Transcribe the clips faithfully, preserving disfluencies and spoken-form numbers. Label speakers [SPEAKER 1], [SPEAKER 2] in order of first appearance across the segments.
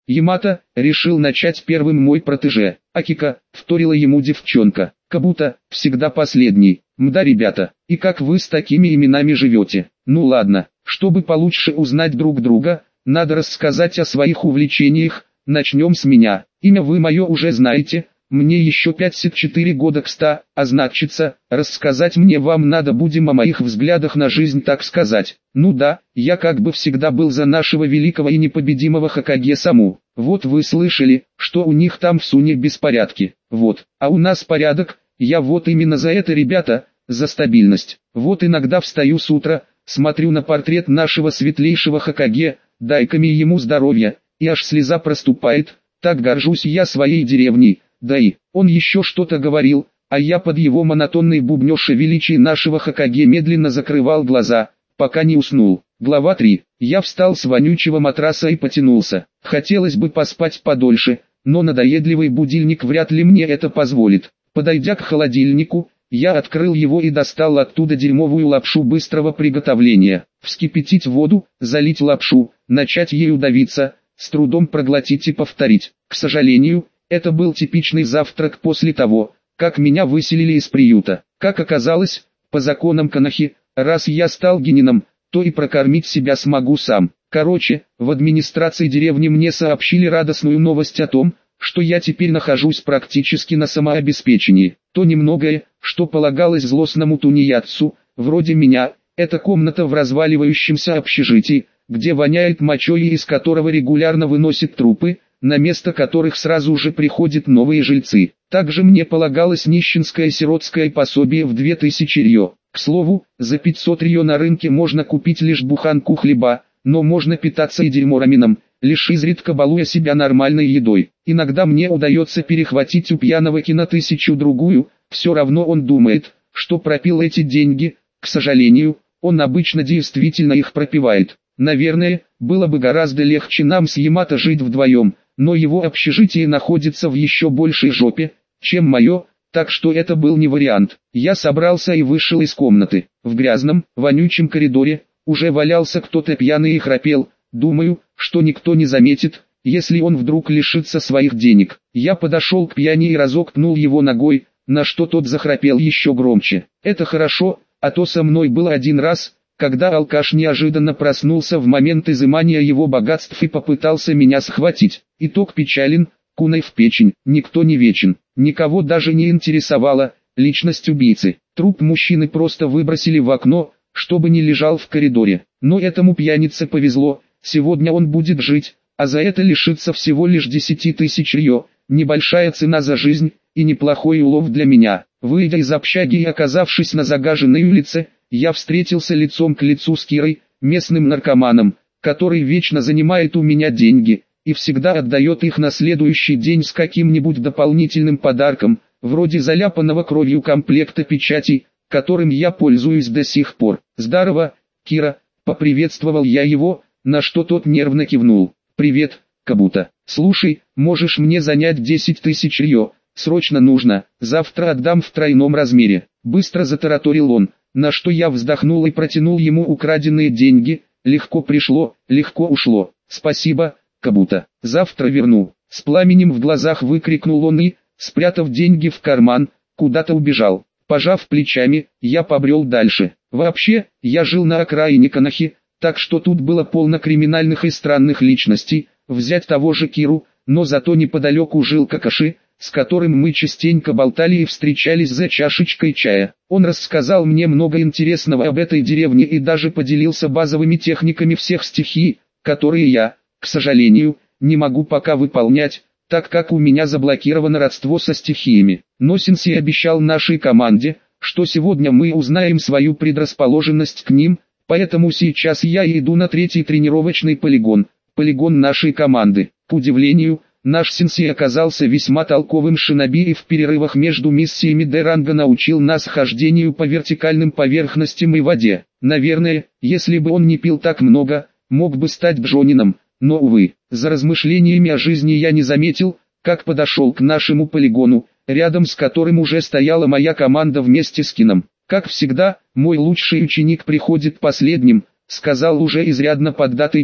[SPEAKER 1] Ямато, решил начать первым мой протеже. Акика, вторила ему девчонка. Кабута, всегда последний. Мда, ребята, и как вы с такими именами живете? Ну ладно, чтобы получше узнать друг друга, надо рассказать о своих увлечениях. Начнем с меня. Имя вы мое уже знаете. Мне еще пятьдесят четыре года к ста, а значится, рассказать мне вам надо будем о моих взглядах на жизнь, так сказать. Ну да, я как бы всегда был за нашего великого и непобедимого Хокаге-саму. Вот вы слышали, что у них там в Суне беспорядки. Вот, а у нас порядок. Я вот именно за это, ребята, за стабильность. Вот иногда встаю с утра, смотрю на портрет нашего светлейшего Хокаге, дай-ка ему здоровья, и аж слеза проступает. Так горжусь я своей деревней. Да и, он еще что-то говорил, а я под его монотонный бубнёж о величии нашего Хокаге медленно закрывал глаза, пока не уснул. Глава три. Я встал с вонючего матраса и потянулся. Хотелось бы поспать подольше, но надоедливый будильник вряд ли мне это позволит. Подойдя к холодильнику, я открыл его и достал оттуда дерьмовую лапшу быстрого приготовления. Вскипятить воду, залить лапшу, начать ею давиться, с трудом проглотить и повторить. К сожалению, это был типичный завтрак после того, как меня выселили из приюта. Как оказалось, по законам Конохи, раз я стал генином, то и прокормить себя смогу сам. Короче, в администрации деревни мне сообщили радостную новость о том, что я теперь нахожусь практически на самообеспечении. То немногое, что полагалось злостному тунеядцу, вроде меня, это комната в разваливающемся общежитии, где воняет мочой и из которого регулярно выносят трупы, на место которых сразу же приходят новые жильцы. Также мне полагалось нищенское сиротское пособие в две тысячи рьё. К слову, за пятьсот рьё на рынке можно купить лишь буханку хлеба, но можно питаться и дерьморамином, лишь изредка балуя себя нормальной едой. Иногда мне удается перехватить у пьяного Кина тысячу-другую, все равно он думает, что пропил эти деньги. К сожалению, он обычно действительно их пропивает. Наверное, было бы гораздо легче нам с Ямато жить вдвоем, но его общежитие находится в еще большей жопе, чем мое, так что это был не вариант. Я собрался и вышел из комнаты. В грязном, вонючем коридоре уже валялся кто-то пьяный и храпел. Думаю, что никто не заметит, если он вдруг лишится своих денег. Я подошел к пьяни и разок пнул его ногой, на что тот захрапел еще громче. Это хорошо, а то со мной было один раз, когда алкаш неожиданно проснулся в момент изымания его богатств и попытался меня схватить. Итог печален, куной в печень, никто не вечен, никого даже не интересовала личность убийцы. Труп мужчины просто выбросили в окно, чтобы не лежал в коридоре. Но этому пьянице повезло, сегодня он будет жить, а за это лишится всего лишь десяти тысяч рьё, небольшая цена за жизнь и неплохой улов для меня. Выйдя из общаги и оказавшись на загаженной улице, я встретился лицом к лицу с Кирой, местным наркоманом, который вечно занимает у меня деньги и всегда отдает их на следующий день с каким-нибудь дополнительным подарком, вроде заляпанного кровью комплекта печатей, которым я пользуюсь до сих пор. «Здорово, Кира», — поприветствовал я его, на что тот нервно кивнул. «Привет, Кабута. Слушай, можешь мне занять десять тысяч рьё, срочно нужно, завтра отдам в тройном размере», — быстро затараторил он. На что я вздохнул и протянул ему украденные деньги. Легко пришло, легко ушло. «Спасибо, Кабута, завтра верну», — с пламенем в глазах выкрикнул он и, спрятав деньги в карман, куда-то убежал. Пожав плечами, я побрел дальше. Вообще, я жил на окраине Конохи, так что тут было полно криминальных и странных личностей, взять того же Киру, но зато неподалеку жил Какаши, с которым мы частенько болтали и встречались за чашечкой чая. Он рассказал мне много интересного об этой деревне и даже поделился базовыми техниками всех стихий, которые я, к сожалению, не могу пока выполнять, так как у меня заблокировано родство со стихиями. Но Сенсей обещал нашей команде, что сегодня мы узнаем свою предрасположенность к ним, поэтому сейчас я иду на третий тренировочный полигон, полигон нашей команды. К удивлению, наш сенсей оказался весьма толковым шиноби и в перерывах между миссиями Д-ранга научил нас хождению по вертикальным поверхностям и воде. Наверное, если бы он не пил так много, мог бы стать джонином, но увы, за размышлениями о жизни я не заметил, как подошел к нашему полигону, рядом с которым уже стояла моя команда вместе с Кином. «Как всегда, мой лучший ученик приходит последним», — сказал уже изрядно поддатый Тён.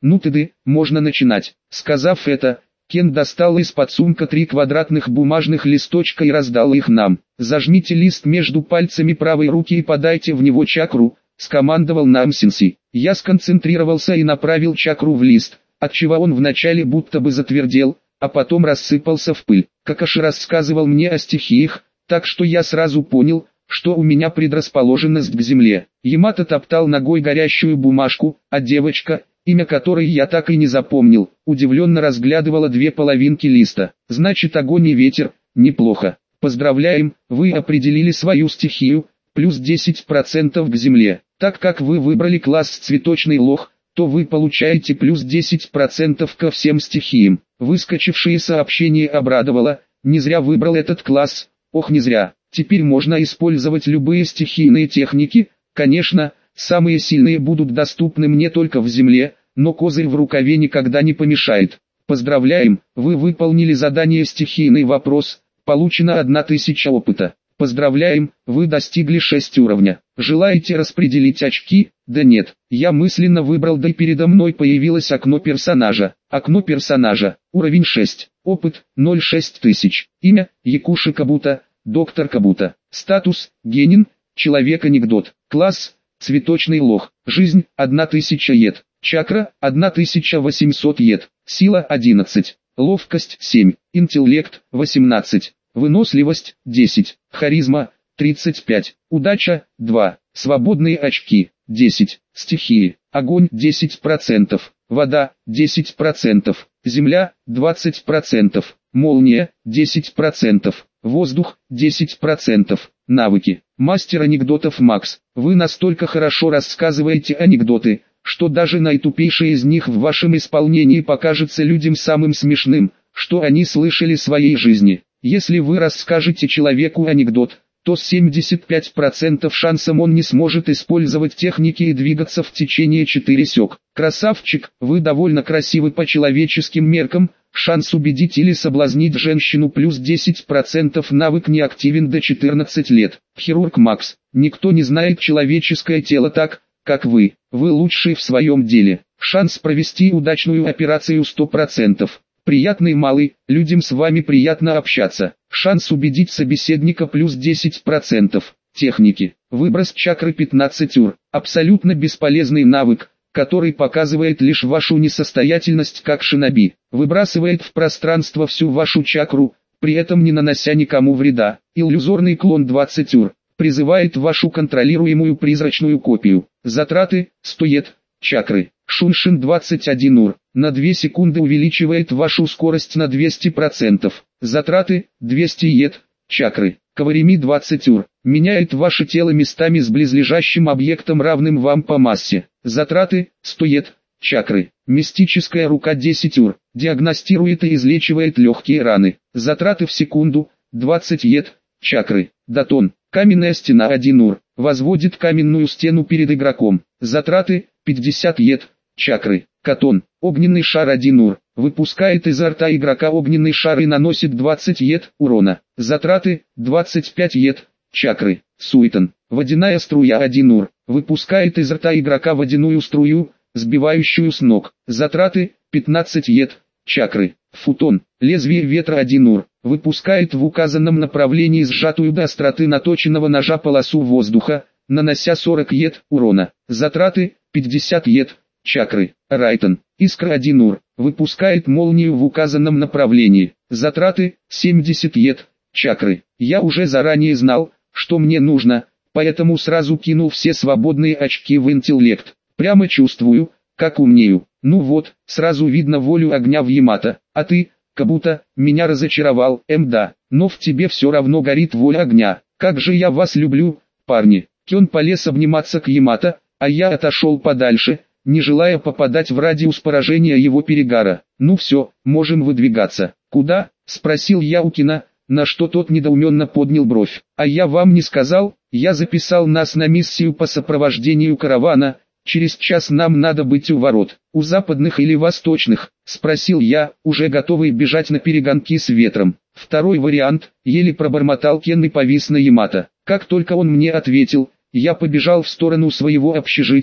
[SPEAKER 1] Ну тыды, можно начинать. Сказав это, Кен достал из-под сумка три квадратных бумажных листочка и раздал их нам. «Зажмите лист между пальцами правой руки и подайте в него чакру», — скомандовал нам Синси. Я сконцентрировался и направил чакру в лист, отчего он вначале будто бы затвердел, а потом рассыпался в пыль. Какаши рассказывал мне о стихиях, так что я сразу понял, что у меня предрасположенность к земле. Ямато топтал ногой горящую бумажку, а девочка, имя которой я так и не запомнил, удивленно разглядывала две половинки листа. «Значит, огонь и ветер, неплохо. Поздравляем, вы определили свою стихию, плюс десять процентов к земле. Так как вы выбрали класс цветочный лох, то вы получаете плюс десять процентов ко всем стихиям». Выскочившее сообщение обрадовало, не зря выбрал этот класс, ох не зря. Теперь можно использовать любые стихийные техники, конечно, самые сильные будут доступны мне только в земле, но козырь в рукаве никогда не помешает. Поздравляем, вы выполнили задание «Стихийный вопрос», получено одна тысяча опыта. Поздравляем, вы достигли шесть уровня. Желаете распределить очки? Да нет, я мысленно выбрал, да и передо мной появилось окно персонажа. Окно персонажа, уровень шесть, опыт ноль целых шесть тысяч, имя Якуши Кабута, доктор Кабута, статус Генин, человек-анекдот, класс цветочный лох, жизнь одна тысяча ед, чакра одна тысяча восемьсот ед, сила одиннадцать, ловкость семь, интеллект восемнадцать, выносливость десять, харизма тридцать пять, удача два, свободные очки десять, стихии, огонь десять процентов, вода десять процентов, земля двадцать процентов, молния десять процентов, воздух десять процентов, навыки, мастер анекдотов Макс. Вы настолько хорошо рассказываете анекдоты, что даже наитупейший из них в вашем исполнении покажется людям самым смешным, что они слышали в своей жизни. Если вы расскажете человеку анекдот, то с семьдесят пять процентов шансом он не сможет использовать техники и двигаться в течение четырех сек. Красавчик, вы довольно красивы по человеческим меркам, шанс убедить или соблазнить женщину плюс десять процентов, навык не активен до четырнадцати лет. Хирург Макс, никто не знает человеческое тело так, как вы, вы лучший в своем деле. Шанс провести удачную операцию сто процентов. Приятный малый, людям с вами приятно общаться. Шанс убедить собеседника плюс десять процентов. Техники. Выброс чакры пятнадцать ур. Абсолютно бесполезный навык, который показывает лишь вашу несостоятельность как шиноби. Выбрасывает в пространство всю вашу чакру, при этом не нанося никому вреда. Иллюзорный клон двадцать ур. Призывает вашу контролируемую призрачную копию. Затраты сто ед, чакры. Шуншин двадцать один ур. На две секунды увеличивает вашу скорость на двести процентов. Затраты двести ед, чакры. Каварими двадцать ур. Меняет ваше тело местами с близлежащим объектом, равным вам по массе. Затраты сто ед, чакры. Мистическая рука десять ур. Диагностирует и излечивает легкие раны. Затраты в секунду двадцать ед, чакры. Датон. Каменная стена один ур. Возводит каменную стену перед игроком. Затраты пятьдесят ед, чакры. Катон. Огненный шар один ур. Выпускает изо рта игрока огненный шар и наносит двадцать ед урона. Затраты двадцать пять ед, чакры. Суетон. Водяная струя один ур. Выпускает из рта игрока водяную струю, сбивающую с ног. Затраты пятнадцать ед, чакры. Футон. Лезвие ветра один ур. Выпускает в указанном направлении сжатую до остроты наточенного ножа полосу воздуха, нанося сорок ед урона. Затраты пятьдесят ед, чакры. Райтон. Искра один ур. Выпускает молнию в указанном направлении. Затраты семьдесят ед, чакры. Я уже заранее знал, что мне нужно, поэтому сразу кинул все свободные очки в интеллект. Прямо чувствую, как умнею. Ну вот, сразу видно волю огня в Ямато. А ты, Кабута, меня разочаровал, эм да, но в тебе все равно горит воля огня. Как же я вас люблю, парни. Кён полез обниматься к Ямато, а я отошел подальше, не желая попадать в радиус поражения его перегара. «Ну все, можем выдвигаться». «Куда?» – спросил я у Кина, на что тот недоуменно поднял бровь. «А я вам не сказал, я записал нас на миссию по сопровождению каравана, через час нам надо быть у ворот». «У западных или восточных?» – спросил я, уже готовый бежать на перегонки с ветром. Второй вариант, еле пробормотал Кен и повис на Ямато. Как только он мне ответил, я побежал в сторону своего общежития,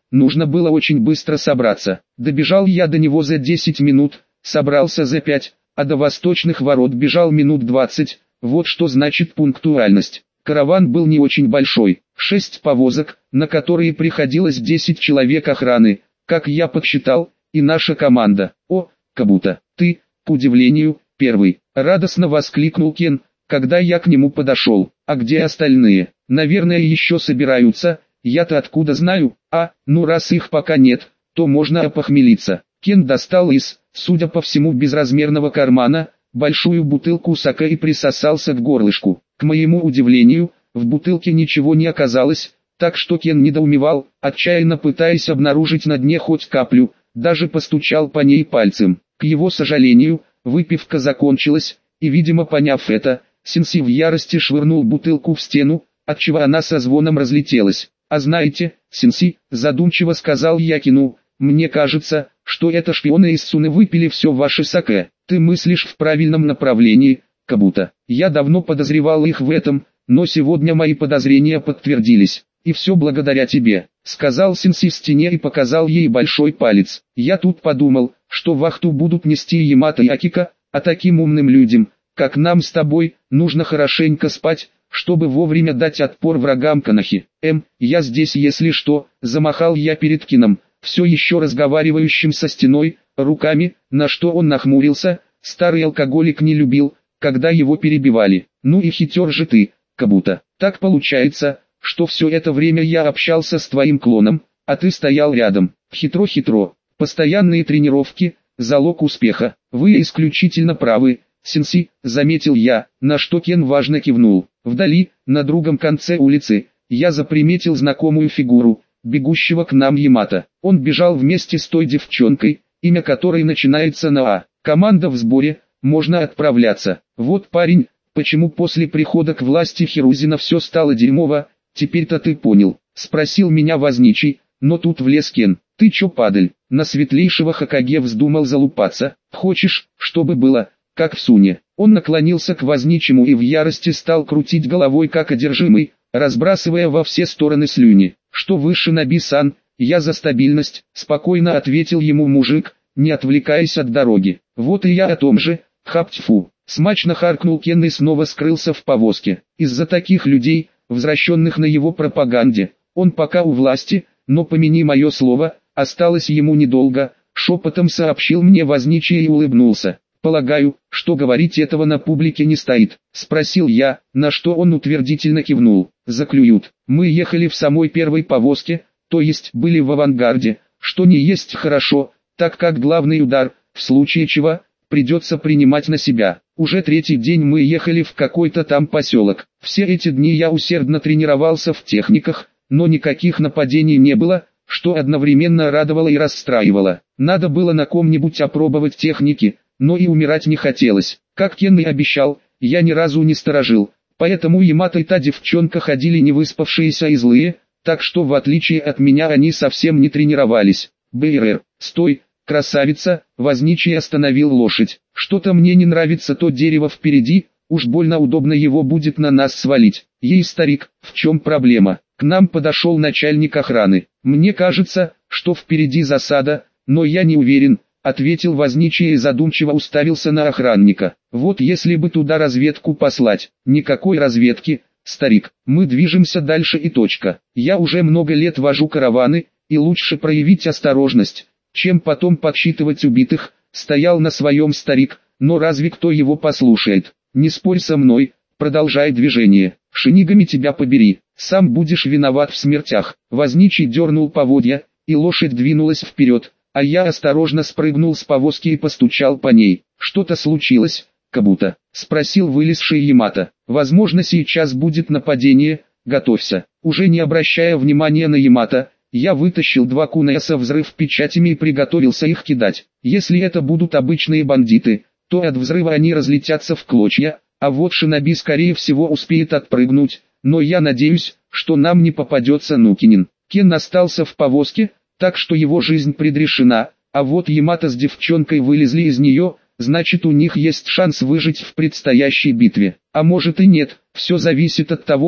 [SPEAKER 1] нужно было очень быстро собраться. Добежал я до него за десять минут, собрался за пять, а до восточных ворот бежал минут двадцать, вот что значит пунктуальность. Караван был не очень большой, шесть повозок, на которые приходилось десять человек охраны, как я подсчитал, и наша команда. О, Кабута, ты, к удивлению, первый, радостно воскликнул Кен, когда я к нему подошел. А где остальные? Наверное, еще собираются, я-то откуда знаю? А, ну раз их пока нет, то можно опохмелиться. Кен достал из, судя по всему, безразмерного кармана большую бутылку саке и присосался к горлышку. К моему удивлению, в бутылке ничего не оказалось, так что Кен недоумевал, отчаянно пытаясь обнаружить на дне хоть каплю, даже постучал по ней пальцем. К его сожалению, выпивка закончилась, и, видимо, поняв это, Сенси в ярости швырнул бутылку в стену, отчего она со звоном разлетелась. «А знаете, Сенси», задумчиво сказал я Кену, «мне кажется, что это шпионы из Суны выпили все ваше саке. Ты мыслишь в правильном направлении, Кабута. Я давно подозревал их в этом, но сегодня мои подозрения подтвердились. И все благодаря тебе», сказал Сенси в стене и показал ей большой палец. «Я тут подумал, что вахту будут нести Ямато и Акика, а таким умным людям, как нам с тобой, нужно хорошенько спать, чтобы вовремя дать отпор врагам Канахи. Эм, я здесь если что», замахал я перед Кином, все еще разговаривающим со стеной, руками, на что он нахмурился. Старый алкоголик не любил, когда его перебивали. «Ну и хитер же ты, Кабута. Так получается, что все это время я общался с твоим клоном, а ты стоял рядом. Хитро-хитро. Постоянные тренировки – залог успеха. Вы исключительно правы, Сенси», заметил я, на что Кен важно кивнул. Вдали, на другом конце улицы, я заприметил знакомую фигуру, бегущего к нам Ямато. Он бежал вместе с той девчонкой, имя которой начинается на «А». «Команда в сборе, можно отправляться». «Вот парень, почему после прихода к власти Хирузина все стало дерьмово, теперь-то ты понял», спросил меня возничий, но тут влез Кен. «Ты чё, падаль, на светлейшего Хокаге вздумал залупаться? Хочешь, чтобы было, как в Суне?» Он наклонился к возничему и в ярости стал крутить головой как одержимый, разбрасывая во все стороны слюни. «Что выше, Наби-сан, я за стабильность», спокойно ответил ему мужик, не отвлекаясь от дороги. «Вот и я о том же, хаптьфу». Смачно харкнул Кен и снова скрылся в повозке. Из-за таких людей, возвращенных на его пропаганде, он пока у власти, но помяни мое слово, осталось ему недолго, шепотом сообщил мне возничий и улыбнулся. «Полагаю, что говорить этого на публике не стоит», спросил я, на что он утвердительно кивнул. «Заклюют». Мы ехали в самой первой повозке, то есть были в авангарде, что не есть хорошо, так как главный удар, в случае чего, придется принимать на себя. Уже третий день мы ехали в какой-то там поселок. Все эти дни я усердно тренировался в техниках, но никаких нападений не было, что одновременно радовало и расстраивало. Надо было на ком-нибудь опробовать техники, но и умирать не хотелось. Как Кен и обещал, я ни разу не сторожил, поэтому Ямато и та девчонка ходили невыспавшиеся и злые, так что в отличие от меня они совсем не тренировались. «БРР, стой, красавица!» Возничий остановил лошадь. «Что-то мне не нравится то дерево впереди, уж больно удобно его будет на нас свалить». «Ей, старик, в чем проблема?» К нам подошел начальник охраны. «Мне кажется, что впереди засада, но я не уверен», ответил возничий и задумчиво уставился на охранника. «Вот если бы туда разведку послать». «Никакой разведки, старик, мы движемся дальше и точка. Я уже много лет вожу караваны, и лучше проявить осторожность, чем потом подсчитывать убитых», стоял на своем старик, но разве кто его послушает? «Не спорь со мной, продолжай движение, Шинигами тебя побери, сам будешь виноват в смертях». Возничий дернул поводья, и лошадь двинулась вперед, а я осторожно спрыгнул с повозки и постучал по ней. «Что-то случилось, Кабута?» спросил вылезший Ямато. «Возможно, сейчас будет нападение, готовься». Уже не обращая внимания на Ямато, я вытащил два куная со взрыв печатями и приготовился их кидать. Если это будут обычные бандиты, то от взрыва они разлетятся в клочья, а вот Шиноби скорее всего успеет отпрыгнуть, но я надеюсь, что нам не попадется Нукинин. Кен остался в повозке, так что его жизнь предрешена, а вот Ямато с девчонкой вылезли из нее, значит у них есть шанс выжить в предстоящей битве. А может и нет, все зависит от того,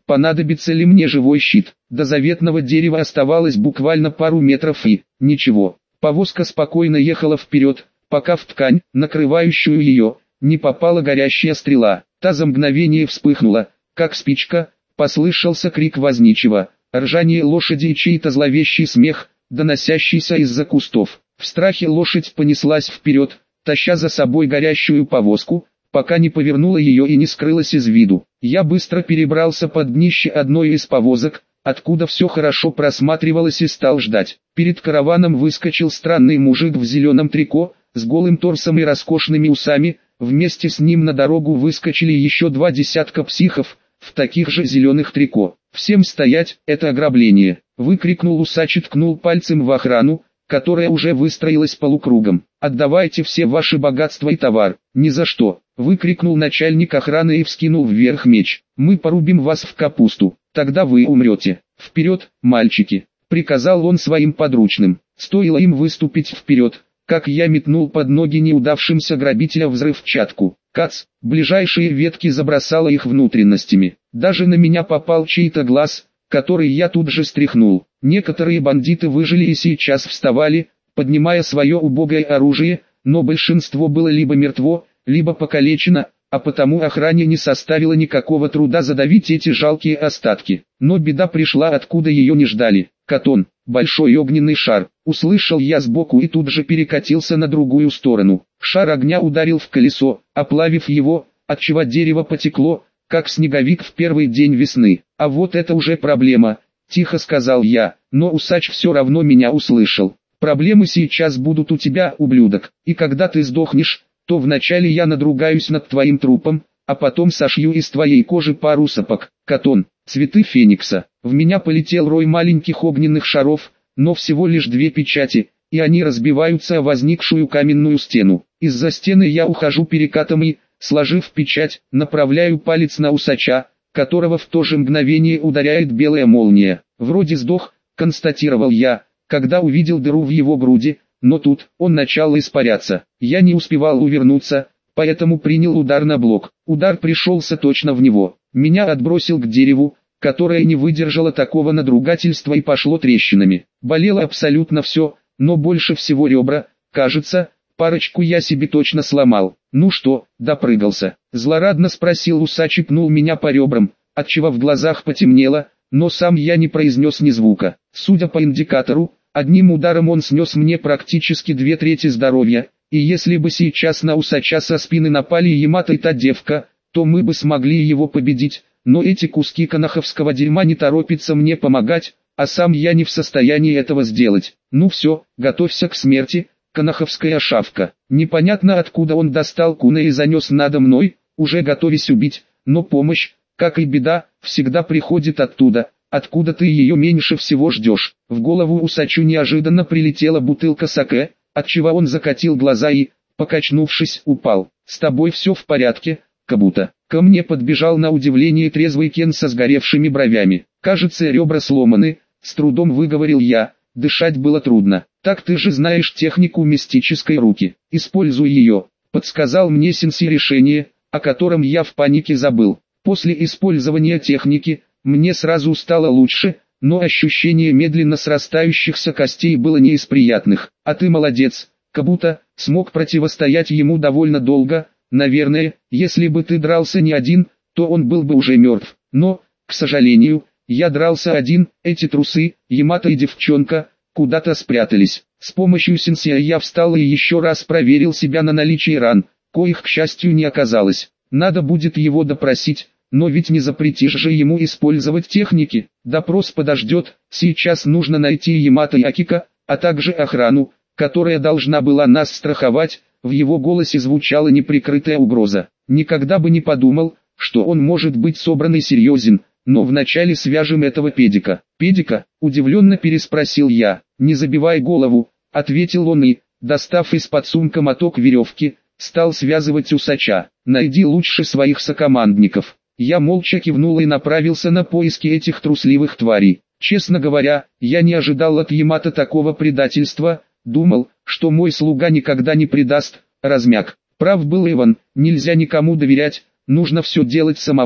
[SPEAKER 1] понадобится ли мне живой щит. До заветного дерева оставалось буквально пару метров и, ничего, повозка спокойно ехала вперед, пока в ткань, накрывающую ее, не попала горящая стрела. Та за мгновение вспыхнула, как спичка, послышался крик возничего, ржание лошади и чей-то зловещий смех, доносящийся из-за кустов. В страхе лошадь понеслась вперед, таща за собой горящую повозку, пока не повернула ее и не скрылась из виду. Я быстро перебрался под днище одной из повозок, откуда все хорошо просматривалось, и стал ждать. Перед караваном выскочил странный мужик в зеленом трико, с голым торсом и роскошными усами. Вместе с ним на дорогу выскочили еще два десятка психов, в таких же зеленых трико. «Всем стоять, это ограбление!» — выкрикнул усач и ткнул пальцем в охрану, которая уже выстроилась полукругом. «Отдавайте все ваши богатства и товар!» «Ни за что!» — выкрикнул начальник охраны и вскинул вверх меч. «Мы порубим вас в капусту, тогда вы умрете! Вперед, мальчики!» — приказал он своим подручным. Стоило им выступить вперед, как я метнул под ноги неудавшимся грабителя взрывчатку. Кац, ближайшие ветки забросало их внутренностями. Даже на меня попал чей-то глаз, который я тут же стряхнул. Некоторые бандиты выжили и сейчас вставали, поднимая свое убогое оружие, но большинство было либо мертво, либо покалечено, а потому охране не составило никакого труда задавить эти жалкие остатки. Но беда пришла, откуда ее не ждали. «Катон, большой огненный шар!» Услышал я сбоку и тут же перекатился на другую сторону. Шар огня ударил в колесо, оплавив его, отчего дерево потекло, как снеговик в первый день весны. «А вот это уже проблема», — тихо сказал я, но усач все равно меня услышал. «Проблемы сейчас будут у тебя, ублюдок, и когда ты сдохнешь, то вначале я надругаюсь над твоим трупом, а потом сошью из твоей кожи пару сапог». Катон, цветы феникса. В меня полетел рой маленьких огненных шаров, но всего лишь две печати, и они разбиваются о возникшую каменную стену. Из-за стены я ухожу перекатом и, сложив печать, направляю палец на усача, которого в то же мгновение ударяет белая молния. «Вроде сдох», — констатировал я, когда увидел дыру в его груди, но тут он начал испаряться. Я не успевал увернуться, поэтому принял удар на блок. Удар пришелся точно в него. Меня отбросил к дереву, которое не выдержало такого надругательства и пошло трещинами. Болело абсолютно все, но больше всего ребра, кажется, парочку я себе точно сломал. «Ну что, допрыгался?» — злорадно спросил усач и пнул меня по ребрам, отчего в глазах потемнело, но сам я не произнес ни звука. Судя по индикатору, одним ударом он снес мне практически две трети здоровья, и если бы сейчас на усача со спины напали Ямато и та девка, то мы бы смогли его победить. Но эти куски канаховского дерьма не торопятся мне помогать, а сам я не в состоянии этого сделать. «Ну все, готовься к смерти, канаховская шавка». Непонятно откуда он достал куна и занес надо мной, уже готовясь убить, но помощь, как и беда, всегда приходит оттуда, откуда ты ее меньше всего ждешь. В голову усачу неожиданно прилетела бутылка саке, отчего он закатил глаза и, покачнувшись, упал. «С тобой все в порядке, Кабута?» Ко мне подбежал на удивление трезвый Кен со сгоревшими бровями. «Кажется, ребра сломаны», — с трудом выговорил я, дышать было трудно. «Так ты же знаешь технику мистической руки, используй ее», — подсказал мне сенсей решение, о котором я в панике забыл. После использования техники, мне сразу стало лучше, но ощущение медленно срастающихся костей было не из приятных. «А ты молодец, Кабута, смог противостоять ему довольно долго. Наверное, если бы ты дрался не один, то он был бы уже мертв. Но, к сожалению, я дрался один, эти трусы, Ямато и девчонка, куда-то спрятались». С помощью сенсея я встал и еще раз проверил себя на наличие ран, коих, к счастью, не оказалось. Надо будет его допросить, но ведь не запретишь же ему использовать техники. Допрос подождет, сейчас нужно найти Ямато и Акика, а также охрану, которая должна была нас страховать. В его голосе звучала неприкрытая угроза. Никогда бы не подумал, что он может быть собран и серьезен, но вначале свяжем этого педика. «Педика?» – удивленно переспросил я. «Не забивай голову», – ответил он и, достав из-под сумка моток веревки, стал связывать усача. «Найди лучше своих сокомандников». Я молча кивнул и направился на поиски этих трусливых тварей. Честно говоря, я не ожидал от Ямато такого предательства. Думал, что мой слуга никогда не предаст, размяк. Прав был Иван, нельзя никому доверять, нужно все делать самому,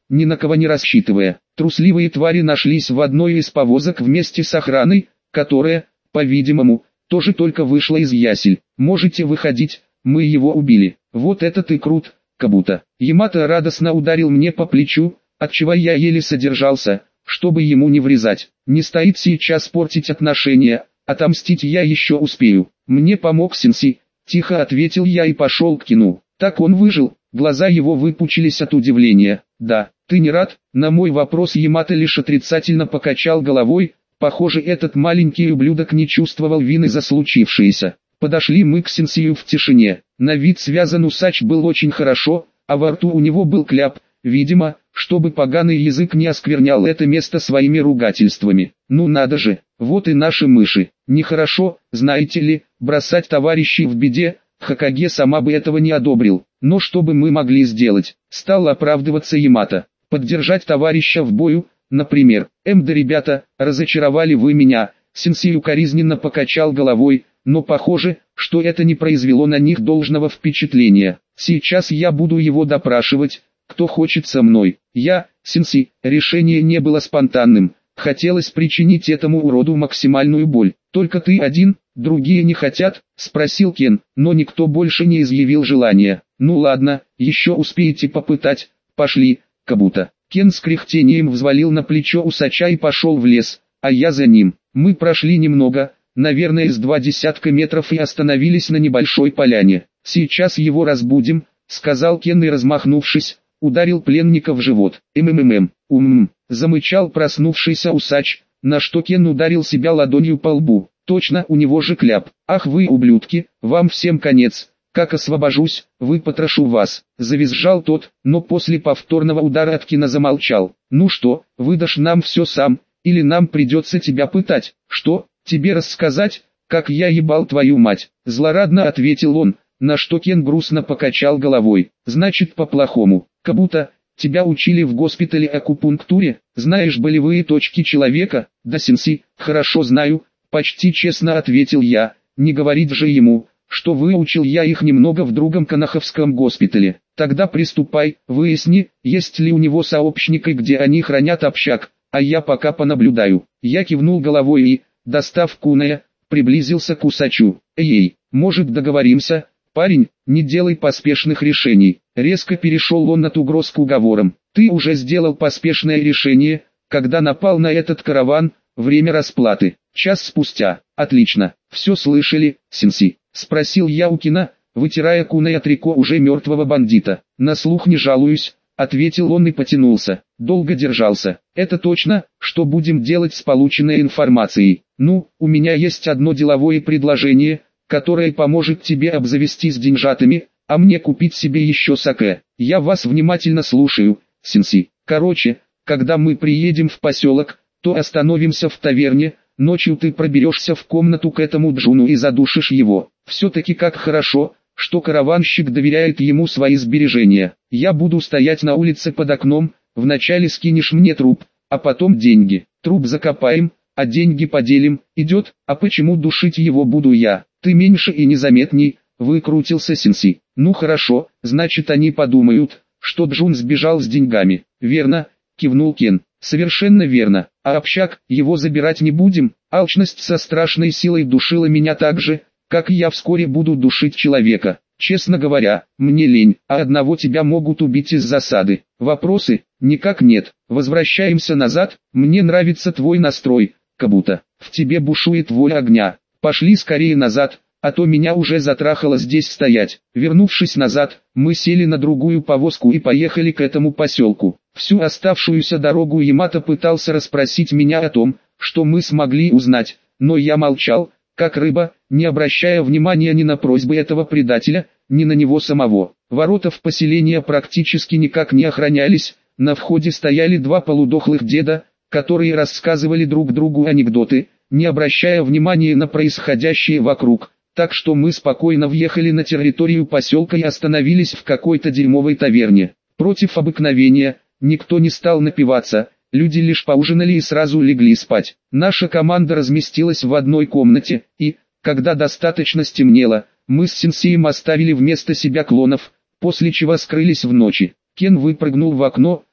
[SPEAKER 1] ни на кого не рассчитывая. Трусливые твари нашлись в одной из повозок вместе с охраной, которая, по-видимому, тоже только вышла из ясель. «Можете выходить, мы его убили». «Вот это ты крут, Кабута». Ямато радостно ударил мне по плечу, отчего я еле содержался, чтобы ему не врезать. Не стоит сейчас портить отношения, отомстить я еще успею. Мне помог Сенси, тихо ответил я и пошел к Кину. Так он выжил, глаза его выпучились от удивления. Да, ты не рад? На мой вопрос Ямато лишь отрицательно покачал головой. Похоже, этот маленький ублюдок не чувствовал вины за случившееся. Подошли мы к Сенсию в тишине. На вид связан усач был очень хорошо, а во рту у него был кляп, видимо, чтобы поганый язык не осквернял это место своими ругательствами. Ну надо же, вот и наши мыши. Нехорошо, знаете ли, бросать товарищей в беде, Хокаге сама бы этого не одобрил. Но что бы мы могли сделать? Стал оправдываться Ямато. Поддержать товарища в бою, например. Эм да ребята, разочаровали вы меня. Сенсей укоризненно покачал головой, но похоже, что это не произвело на них должного впечатления. Сейчас я буду его допрашивать. Кто хочет со мной? Я, Сенси. Решение не было спонтанным. Хотелось причинить этому уроду максимальную боль. Только ты один, другие не хотят? Спросил Кен, но никто больше не изъявил желания. Ну ладно, еще успеете попытать. Пошли, Кабута. Кен с кряхтением взвалил на плечо усача и пошел в лес, а я за ним. Мы прошли немного, наверное с два десятка метров и остановились на небольшой поляне. Сейчас его разбудим, сказал Кен и, размахнувшись, ударил пленника в живот. «Ммм, умм», замычал проснувшийся усач, на что Кен ударил себя ладонью по лбу. «Точно, у него же кляп. Ах вы ублюдки, вам всем конец. Как освобожусь, выпотрошу вас», завизжал тот, но после повторного удара от Кена замолчал. «Ну что, выдашь нам все сам, или нам придется тебя пытать?» «Что, тебе рассказать, как я ебал твою мать?» Злорадно ответил он, на что Кен грустно покачал головой. «Значит по-плохому. Кабута, тебя учили в госпитале акупунктуре, знаешь болевые точки человека?» «Да, Сенси, хорошо знаю», почти честно ответил я. «Не говорить же ему, что выучил я их немного в другом канаховском госпитале. Тогда приступай, выясни, есть ли у него сообщник и где они хранят общак, а я пока понаблюдаю». Я кивнул головой и, достав куная, приблизился к усачу. «Эй, может договоримся, парень, не делай поспешных решений». Резко перешел он от угроз к уговорам. «Ты уже сделал поспешное решение, когда напал на этот караван, время расплаты. Час спустя. Отлично. Все слышали, Сенси?» Спросил я у Кена, вытирая куной от трико уже мертвого бандита. «На слух не жалуюсь», ответил он и потянулся. «Долго держался. Это точно, что будем делать с полученной информацией?» «Ну, у меня есть одно деловое предложение, которое поможет тебе обзавестись деньжатами, а мне купить себе еще саке. Я вас внимательно слушаю, Сенси. Короче, когда мы приедем в поселок, то остановимся в таверне, ночью ты проберешься в комнату к этому Джуну и задушишь его. Все-таки как хорошо, что караванщик доверяет ему свои сбережения. Я буду стоять на улице под окном, вначале скинешь мне труп, а потом деньги. Труп закопаем, а деньги поделим, идет? А почему душить его буду я? Ты меньше и незаметней», выкрутился Сенси. «Ну хорошо, значит они подумают, что Джун сбежал с деньгами». «Верно», кивнул Кен. «Совершенно верно. А общак, его забирать не будем?» Алчность со страшной силой душила меня так же, как и я вскоре буду душить человека. Честно говоря, мне лень, а одного тебя могут убить из засады. Вопросы? Никак нет. Возвращаемся назад. Мне нравится твой настрой, Кабута. В тебе бушует воля огня. Пошли скорее назад, а то меня уже затрахало здесь стоять. Вернувшись назад, мы сели на другую повозку и поехали к этому поселку. Всю оставшуюся дорогу Ямато пытался расспросить меня о том, что мы смогли узнать, но я молчал, как рыба, не обращая внимания ни на просьбы этого предателя, ни на него самого. Ворота в поселение практически никак не охранялись, на входе стояли два полудохлых деда, которые рассказывали друг другу анекдоты, не обращая внимания на происходящее вокруг. Так что мы спокойно въехали на территорию поселка и остановились в какой-то дерьмовой таверне. Против обыкновения, никто не стал напиваться, люди лишь поужинали и сразу легли спать. Наша команда разместилась в одной комнате, и, когда достаточно стемнело, мы с Сенсеем оставили вместо себя клонов, после чего скрылись в ночи. Кен выпрыгнул в окно,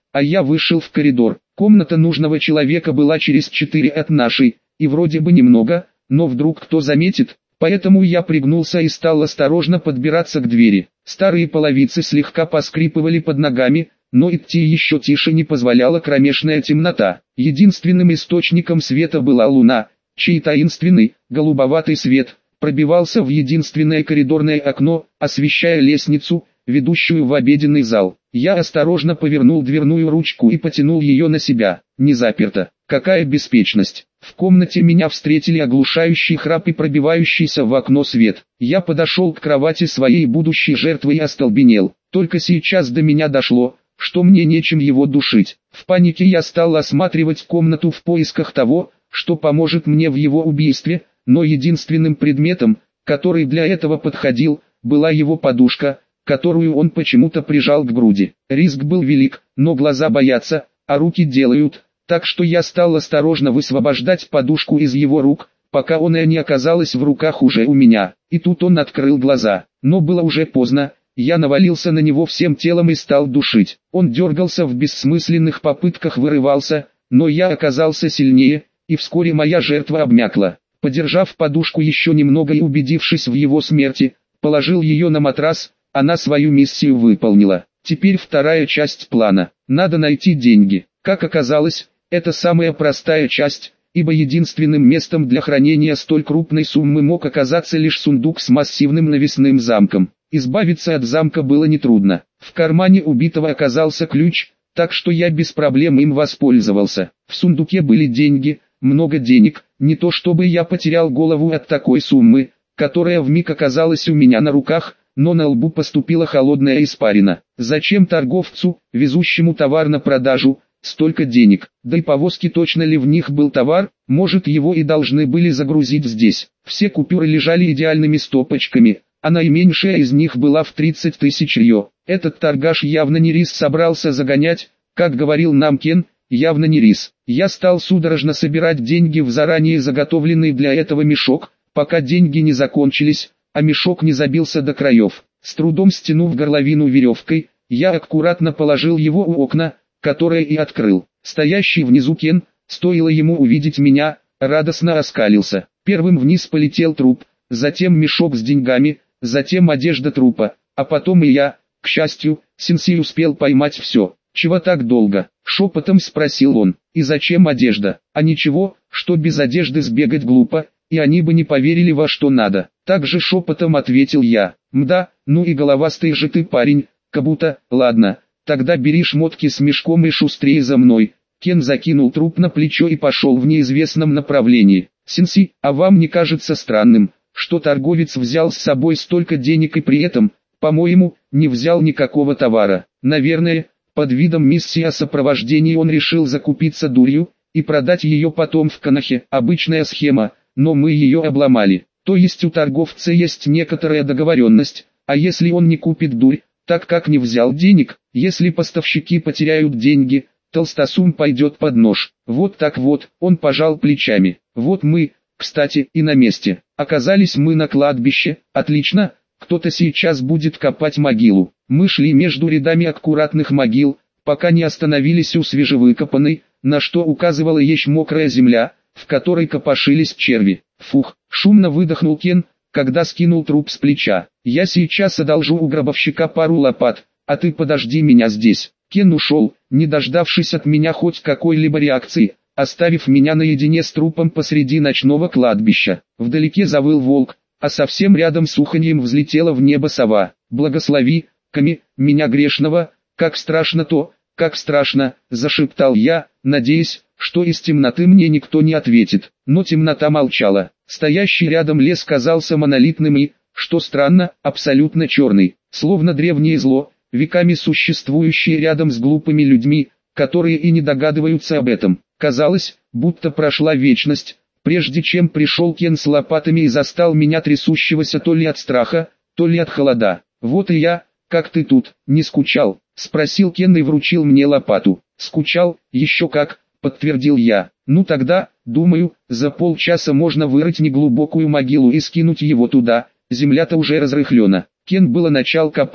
[SPEAKER 1] а я вышел в коридор. Комната нужного человека была через четыре от нашей, и вроде бы немного, но вдруг кто заметит, поэтому я пригнулся и стал осторожно подбираться к двери. Старые половицы слегка поскрипывали под ногами, но идти еще тише не позволяла кромешная темнота. Единственным источником света была луна, чей таинственный, голубоватый свет пробивался в единственное коридорное окно, освещая лестницу, ведущую в обеденный зал. Я осторожно повернул дверную ручку и потянул ее на себя. Не заперто. Какая беспечность. В комнате меня встретили оглушающий храп и пробивающийся в окно свет. Я подошел к кровати своей будущей жертвы и остолбенел. Только сейчас до меня дошло, что мне нечем его душить. В панике я стал осматривать комнату в поисках того, что поможет мне в его убийстве, но единственным предметом, который для этого подходил, была его подушка, которую он почему-то прижал к груди. Риск был велик, но глаза боятся, а руки делают, так что я стал осторожно высвобождать подушку из его рук, пока она не оказалась в руках уже у меня. И тут он открыл глаза, но было уже поздно. Я навалился на него всем телом и стал душить. Он дергался в бессмысленных попытках, вырывался, но я оказался сильнее, и вскоре моя жертва обмякла. Подержав подушку еще немного и убедившись в его смерти, положил ее на матрас. Она свою миссию выполнила. Теперь вторая часть плана. Надо найти деньги. Как оказалось, это самая простая часть, ибо единственным местом для хранения столь крупной суммы мог оказаться лишь сундук с массивным навесным замком. Избавиться от замка было нетрудно. В кармане убитого оказался ключ, так что я без проблем им воспользовался. В сундуке были деньги, много денег, не то чтобы я потерял голову от такой суммы, которая вмиг оказалась у меня на руках, но на лбу поступила холодная испарина. Зачем торговцу, везущему товар на продажу, столько денег? Да и повозки, точно ли в них был товар? Может, его и должны были загрузить здесь. Все купюры лежали идеальными стопочками, а наименьшая из них была в тридцать тысяч рьё. Этот торгаш явно не рис собрался загонять, как говорил нам Кен, явно не рис. Я стал судорожно собирать деньги в заранее заготовленный для этого мешок, пока деньги не закончились, а мешок не забился до краев. С трудом стянув горловину веревкой, я аккуратно положил его у окна, которое и открыл. Стоящий внизу Кен, стоило ему увидеть меня, радостно оскалился. Первым вниз полетел труп, затем мешок с деньгами, затем одежда трупа, а потом и я. К счастью, Сенсей успел поймать все. «Чего так долго?» — шепотом спросил он. «И зачем одежда? А ничего, что без одежды сбегать глупо, и они бы не поверили, во что надо». Также шепотом ответил я. «Мда, ну и головастый же ты парень, Кабута, ладно, тогда бери шмотки с мешком и шустрее за мной». Кен закинул труп на плечо и пошел в неизвестном направлении. «Сенсей, а вам не кажется странным, что торговец взял с собой столько денег и при этом, по-моему, не взял никакого товара? Наверное, под видом миссии о сопровождении он решил закупиться дурью и продать ее потом в Канахе. Обычная схема, но мы ее обломали. То есть у торговца есть некоторая договоренность, а если он не купит дурь, так как не взял денег, если поставщики потеряют деньги, толстосум пойдет под нож. Вот так вот». Он пожал плечами. «Вот мы, кстати, и на месте. Оказались мы на кладбище. Отлично, кто-то сейчас будет копать могилу». Мы шли между рядами аккуратных могил, пока не остановились у свежевыкопанной, на что указывала ещё мокрая земля, в которой копошились черви. «Фух», — шумно выдохнул Кен, когда скинул труп с плеча. «Я сейчас одолжу у гробовщика пару лопат, а ты подожди меня здесь». Кен ушел, не дождавшись от меня хоть какой-либо реакции, оставив меня наедине с трупом посреди ночного кладбища. Вдалеке завыл волк, а совсем рядом с уханьем взлетела в небо сова. «Благослови, Ками, меня грешного, как страшно то, как страшно», — зашептал я, надеясь, что из темноты мне никто не ответит. Но темнота молчала. Стоящий рядом лес казался монолитным и, что странно, абсолютно черный, словно древнее зло, веками существующее рядом с глупыми людьми, которые и не догадываются об этом. Казалось, будто прошла вечность, прежде чем пришел Кен с лопатами и застал меня трясущегося то ли от страха, то ли от холода. «Вот и я. Как ты тут, не скучал?» — спросил Кен и вручил мне лопату. «Скучал, еще как», — подтвердил я. «Ну тогда, думаю, за полчаса можно вырыть неглубокую могилу и скинуть его туда, земля-то уже разрыхлена». Кен было начал копать,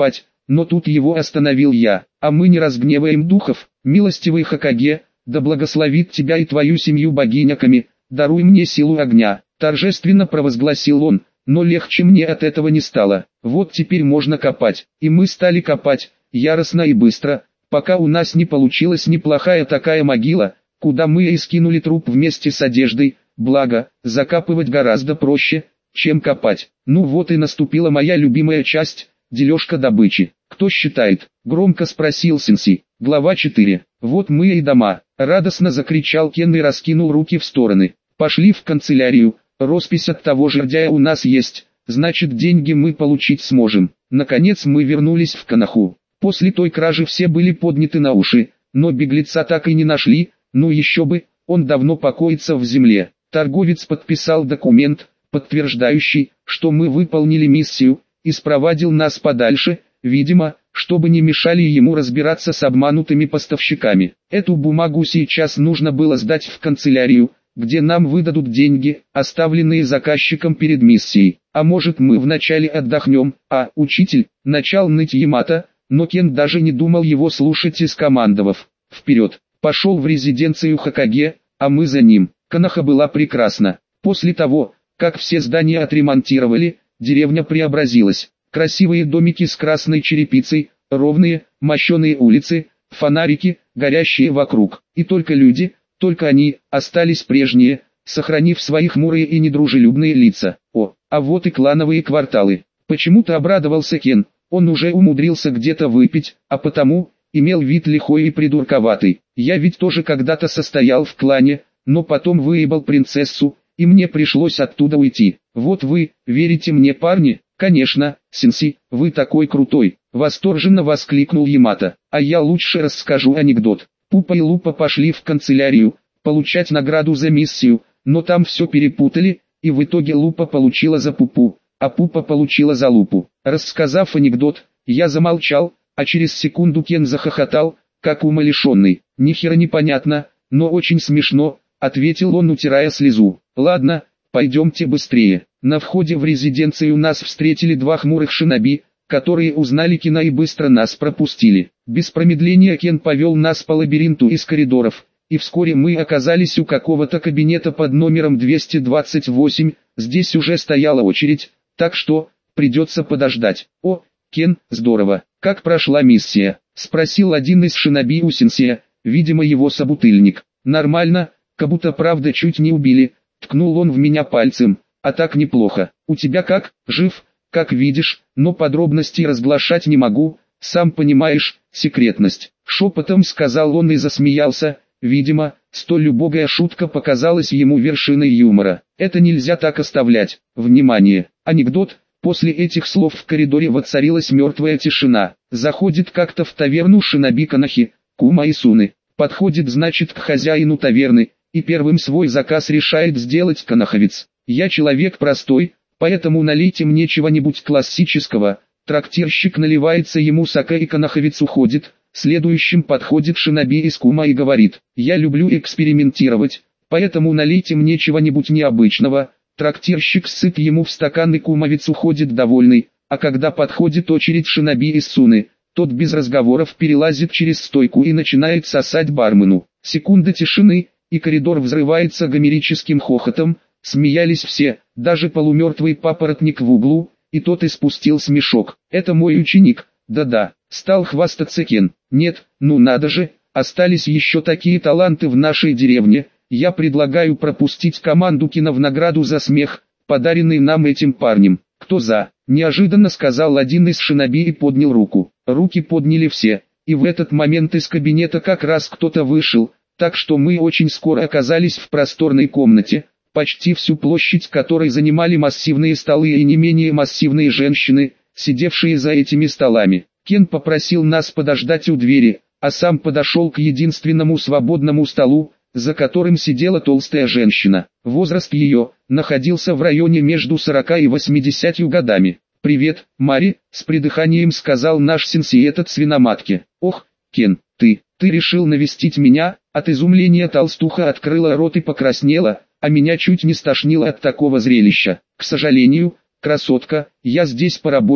[SPEAKER 1] но тут его остановил я. А мы не разгневаем духов, милостивый Хокаге, да благословит тебя и твою семью богиня Ками, даруй мне силу огня, торжественно провозгласил он, но легче мне от этого не стало. Вот теперь можно копать, и мы стали копать, яростно и быстро, пока у нас не получилась неплохая такая могила, куда мы и скинули труп вместе с одеждой, благо, закапывать гораздо проще, чем копать. Ну вот и наступила моя любимая часть, дележка добычи. Кто считает? Громко спросил Сенси. Глава четыре. Вот мы и дома. Радостно закричал Кен и раскинул руки в стороны. Пошли в канцелярию, роспись от того жердяя у нас есть, значит деньги мы получить сможем. Наконец мы вернулись в Коноху. После той кражи все были подняты на уши, но беглеца так и не нашли, ну еще бы, он давно покоится в земле. Торговец подписал документ, подтверждающий, что мы выполнили миссию, и спровадил нас подальше, видимо, чтобы не мешали ему разбираться с обманутыми поставщиками. Эту бумагу сейчас нужно было сдать в канцелярию, где нам выдадут деньги, оставленные заказчиком перед миссией. А может мы вначале отдохнем, а, учитель, начал ныть Ямато, но Кен даже не думал его слушать и скомандовав. Вперед, пошел в резиденцию Хокаге, а мы за ним. Коноха была прекрасна. После того, как все здания отремонтировали, деревня преобразилась. Красивые домики с красной черепицей, ровные, мощеные улицы, фонарики, горящие вокруг. И только люди, только они, остались прежние, сохранив свои хмурые и недружелюбные лица. О, а вот и клановые кварталы. Почему-то обрадовался Кен, он уже умудрился где-то выпить, а потому, имел вид лихой и придурковатый. Я ведь тоже когда-то состоял в клане, но потом выебал принцессу, и мне пришлось оттуда уйти. Вот вы, верите мне, парни? Конечно, Сенси, вы такой крутой, восторженно воскликнул Ямато. А я лучше расскажу анекдот. Пупа и Лупа пошли в канцелярию, получать награду за миссию, но там все перепутали, и в итоге Лупа получила за Пупу, а Пупа получила за Лупу. Рассказав анекдот, я замолчал, а через секунду Кен захохотал, как умалишенный. Нихера непонятно, но очень смешно, ответил он, утирая слезу. Ладно, пойдемте быстрее. На входе в резиденцию нас встретили два хмурых шиноби, которые узнали Кена и быстро нас пропустили. Без промедления Кен повел нас по лабиринту из коридоров, и вскоре мы оказались у какого-то кабинета под номером двести двадцать восемь, здесь уже стояла очередь, так что, придется подождать. О, Кен, здорово, как прошла миссия? Спросил один из шиноби у Сенсея, видимо его собутыльник. Нормально, как будто правда чуть не убили, ткнул он в меня пальцем. А так неплохо. У тебя как? Жив? Как видишь, но подробностей разглашать не могу, сам понимаешь, секретность. Шепотом сказал он и засмеялся, видимо, столь убогая шутка показалась ему вершиной юмора. Это нельзя так оставлять. Внимание! Анекдот. После этих слов в коридоре воцарилась мертвая тишина. Заходит как-то в таверну шиноби Конохи, Кума Исуны. Подходит, значит, к хозяину таверны, и первым свой заказ решает сделать коноховец. Я человек простой, поэтому налейте мне чего-нибудь классического. Трактирщик наливается ему саке и коноховец уходит. Следующим подходит шиноби из Кума и говорит: я люблю экспериментировать, поэтому налейте мне чего-нибудь необычного. Трактирщик ссыт ему в стакан и кумовец уходит довольный, а когда подходит очередь шиноби из Суны, тот без разговоров перелазит через стойку и начинает сосать бармену. Секунда тишины, и коридор взрывается гомерическим хохотом. Смеялись все, даже полумертвый папоротник в углу, и тот испустил смешок. Это мой ученик, да-да, стал хвастаться Кен. Нет, ну надо же, остались еще такие таланты в нашей деревне. Я предлагаю пропустить команду Кена в награду за смех, подаренный нам этим парнем. Кто за? Неожиданно сказал один из шиноби и поднял руку. Руки подняли все, и в этот момент из кабинета как раз кто-то вышел, так что мы очень скоро оказались в просторной комнате, почти всю площадь которой занимали массивные столы и не менее массивные женщины, сидевшие за этими столами. Кен попросил нас подождать у двери, а сам подошел к единственному свободному столу, за которым сидела толстая женщина. Возраст ее находился в районе между сорока и восьмидесятью годами. «Привет, Мари», — с придыханием сказал наш сенсей этот свиноматке. «Ох, Кен, ты, ты решил навестить меня?» От изумления толстуха открыла рот и покраснела, а меня чуть не стошнило от такого зрелища. «К сожалению, красотка, я здесь по работе»,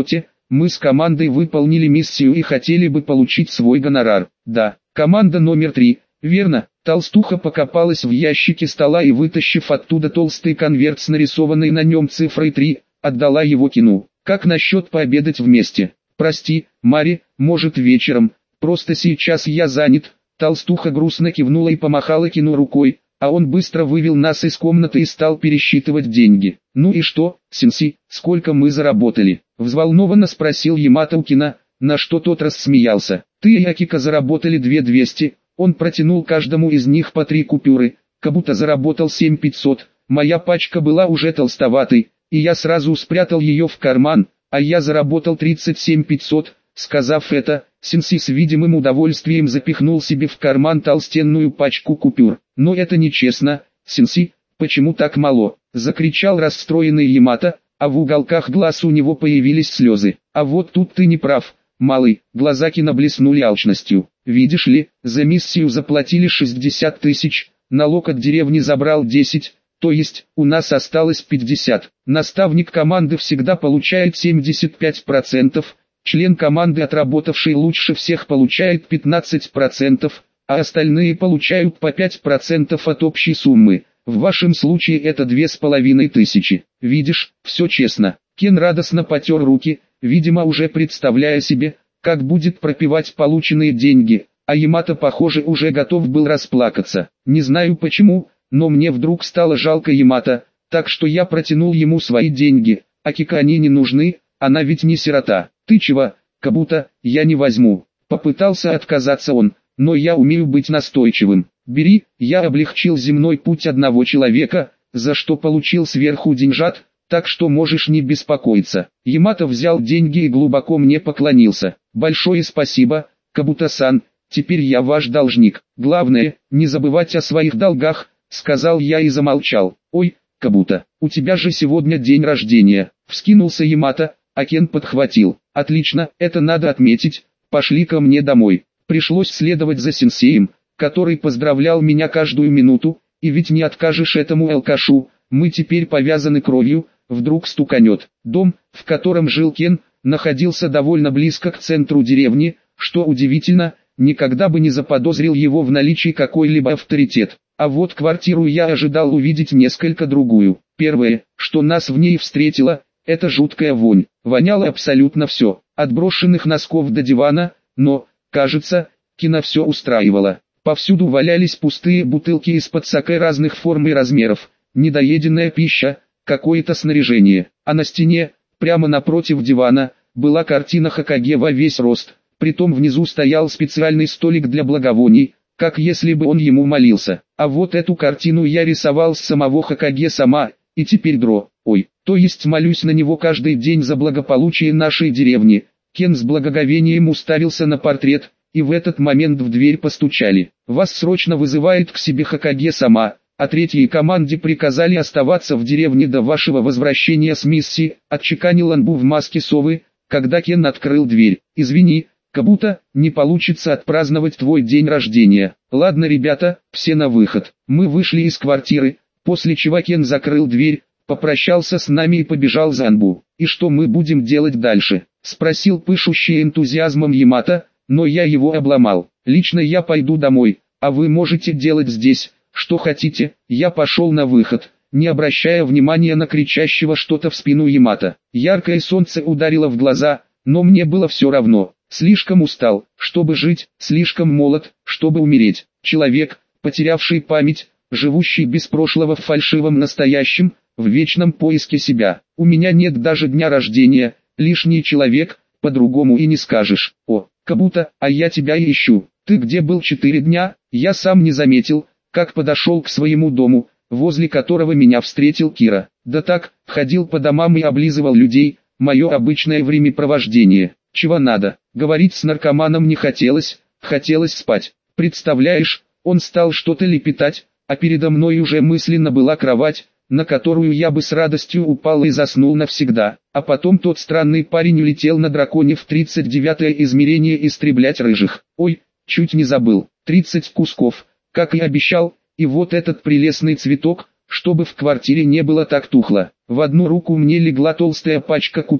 [SPEAKER 1] мы с командой выполнили миссию и хотели бы получить свой гонорар. Да, команда номер три, верно. Толстуха покопалась в ящике стола и, вытащив оттуда толстый конверт с нарисованной на нем цифрой три, отдала его Кену. Как насчет пообедать вместе? Прости, Мари, может вечером, просто сейчас я занят. Толстуха грустно кивнула и помахала Кену рукой, а он быстро вывел нас из комнаты и стал пересчитывать деньги. Ну и что, Синси, сколько мы заработали? Взволнованно спросил Ямато у Кена, на что тот рассмеялся. Ты и Акика заработали две тысячи двести. Он протянул каждому из них по три купюры, как будто заработал семь тысяч пятьсот. Моя пачка была уже толстоватой, и я сразу спрятал ее в карман, а я заработал тридцать семь тысяч пятьсот. Сказав это, Синси с видимым удовольствием запихнул себе в карман толстенную пачку купюр. Но это нечестно, Синси, почему так мало? Закричал расстроенный Ямато, а в уголках глаз у него появились слезы. А вот тут ты не прав, малый. Глаза Кена блеснули алчностью. Видишь ли, за миссию заплатили шестьдесят тысяч, налог от деревни забрал десять, то есть у нас осталось пятьдесят. Наставник команды всегда получает семьдесят пять процентов, член команды, отработавший лучше всех, получает пятнадцать процентов, а остальные получают по пять процентов от общей суммы. В вашем случае это две с половиной тысячи. Видишь, все честно. Кен радостно потер руки, видимо уже представляя себе, как будет пропивать полученные деньги, а Ямато, похоже, уже готов был расплакаться. Не знаю почему, но мне вдруг стало жалко Ямато, так что я протянул ему свои деньги. Акика они не нужны, она ведь не сирота. Ты чего, Кабуто, я не возьму. Попытался отказаться он, но я умею быть настойчивым. Бери, я облегчил земной путь одного человека, за что получил сверху деньжат, так что можешь не беспокоиться. Ямато взял деньги и глубоко мне поклонился. Большое спасибо, Кабуто-сан, теперь я ваш должник. Главное, не забывать о своих долгах, сказал я и замолчал. Ой, Кабуто, у тебя же сегодня день рождения. Вскинулся Ямато, а Кен подхватил. Отлично, это надо отметить, пошли ко мне домой. Пришлось следовать за сенсеем, который поздравлял меня каждую минуту, и ведь не откажешь этому алкашу, мы теперь повязаны кровью. Вдруг стуканет. Дом, в котором жил Кен, находился довольно близко к центру деревни, что удивительно, никогда бы не заподозрил его в наличии какой-либо авторитет. А вот квартиру я ожидал увидеть несколько другую. Первое, что нас в ней встретило, это жуткая вонь. Воняло абсолютно все, от брошенных носков до дивана, но, кажется, Кена все устраивало. Повсюду валялись пустые бутылки из-под саке разных форм и размеров, недоеденная пища, какое-то снаряжение, а на стене, прямо напротив дивана, была картина Хокаге во весь рост, притом внизу стоял специальный столик для благовоний, как если бы он ему молился. А вот эту картину я рисовал с самого Хокаге сама, и теперь дро, ой, то есть молюсь на него каждый день за благополучие нашей деревни. Кен с благоговением уставился на портрет, и в этот момент в дверь постучали. Вас срочно вызывает к себе Хокаге сама. А третьей команде приказали оставаться в деревне до вашего возвращения с миссии, отчеканил Анбу в маске совы, когда Кен открыл дверь. Извини, Кабуто, не получится отпраздновать твой день рождения. Ладно, ребята, все на выход. Мы вышли из квартиры, после чего Кен закрыл дверь, попрощался с нами и побежал за Анбу. И что мы будем делать дальше? Спросил пышущий энтузиазмом Ямато, но я его обломал. Лично я пойду домой, а вы можете делать здесь что хотите. Я пошел на выход, не обращая внимания на кричащего что-то в спину Ямато. Яркое солнце ударило в глаза, но мне было все равно. Слишком устал, чтобы жить, слишком молод, чтобы умереть. Человек, потерявший память, живущий без прошлого в фальшивом настоящем, в вечном поиске себя. У меня нет даже дня рождения, лишний человек, по-другому и не скажешь. О, Кабуто, а я тебя и ищу. Ты где был четыре дня? Я сам не заметил, как подошел к своему дому, возле которого меня встретил Кира. Да так, ходил по домам и облизывал людей, мое обычное времяпровождение. Чего надо? Говорить с наркоманом не хотелось, хотелось спать. Представляешь, он стал что-то лепетать, а передо мной уже мысленно была кровать, на которую я бы с радостью упал и заснул навсегда. А потом тот странный парень улетел на драконе в тридцать девятое измерение истреблять рыжих. Ой, чуть не забыл. тридцать кусков. Как и обещал, и вот этот прелестный цветок, чтобы в квартире не было так тухло. В одну руку мне легла толстая пачка купюр,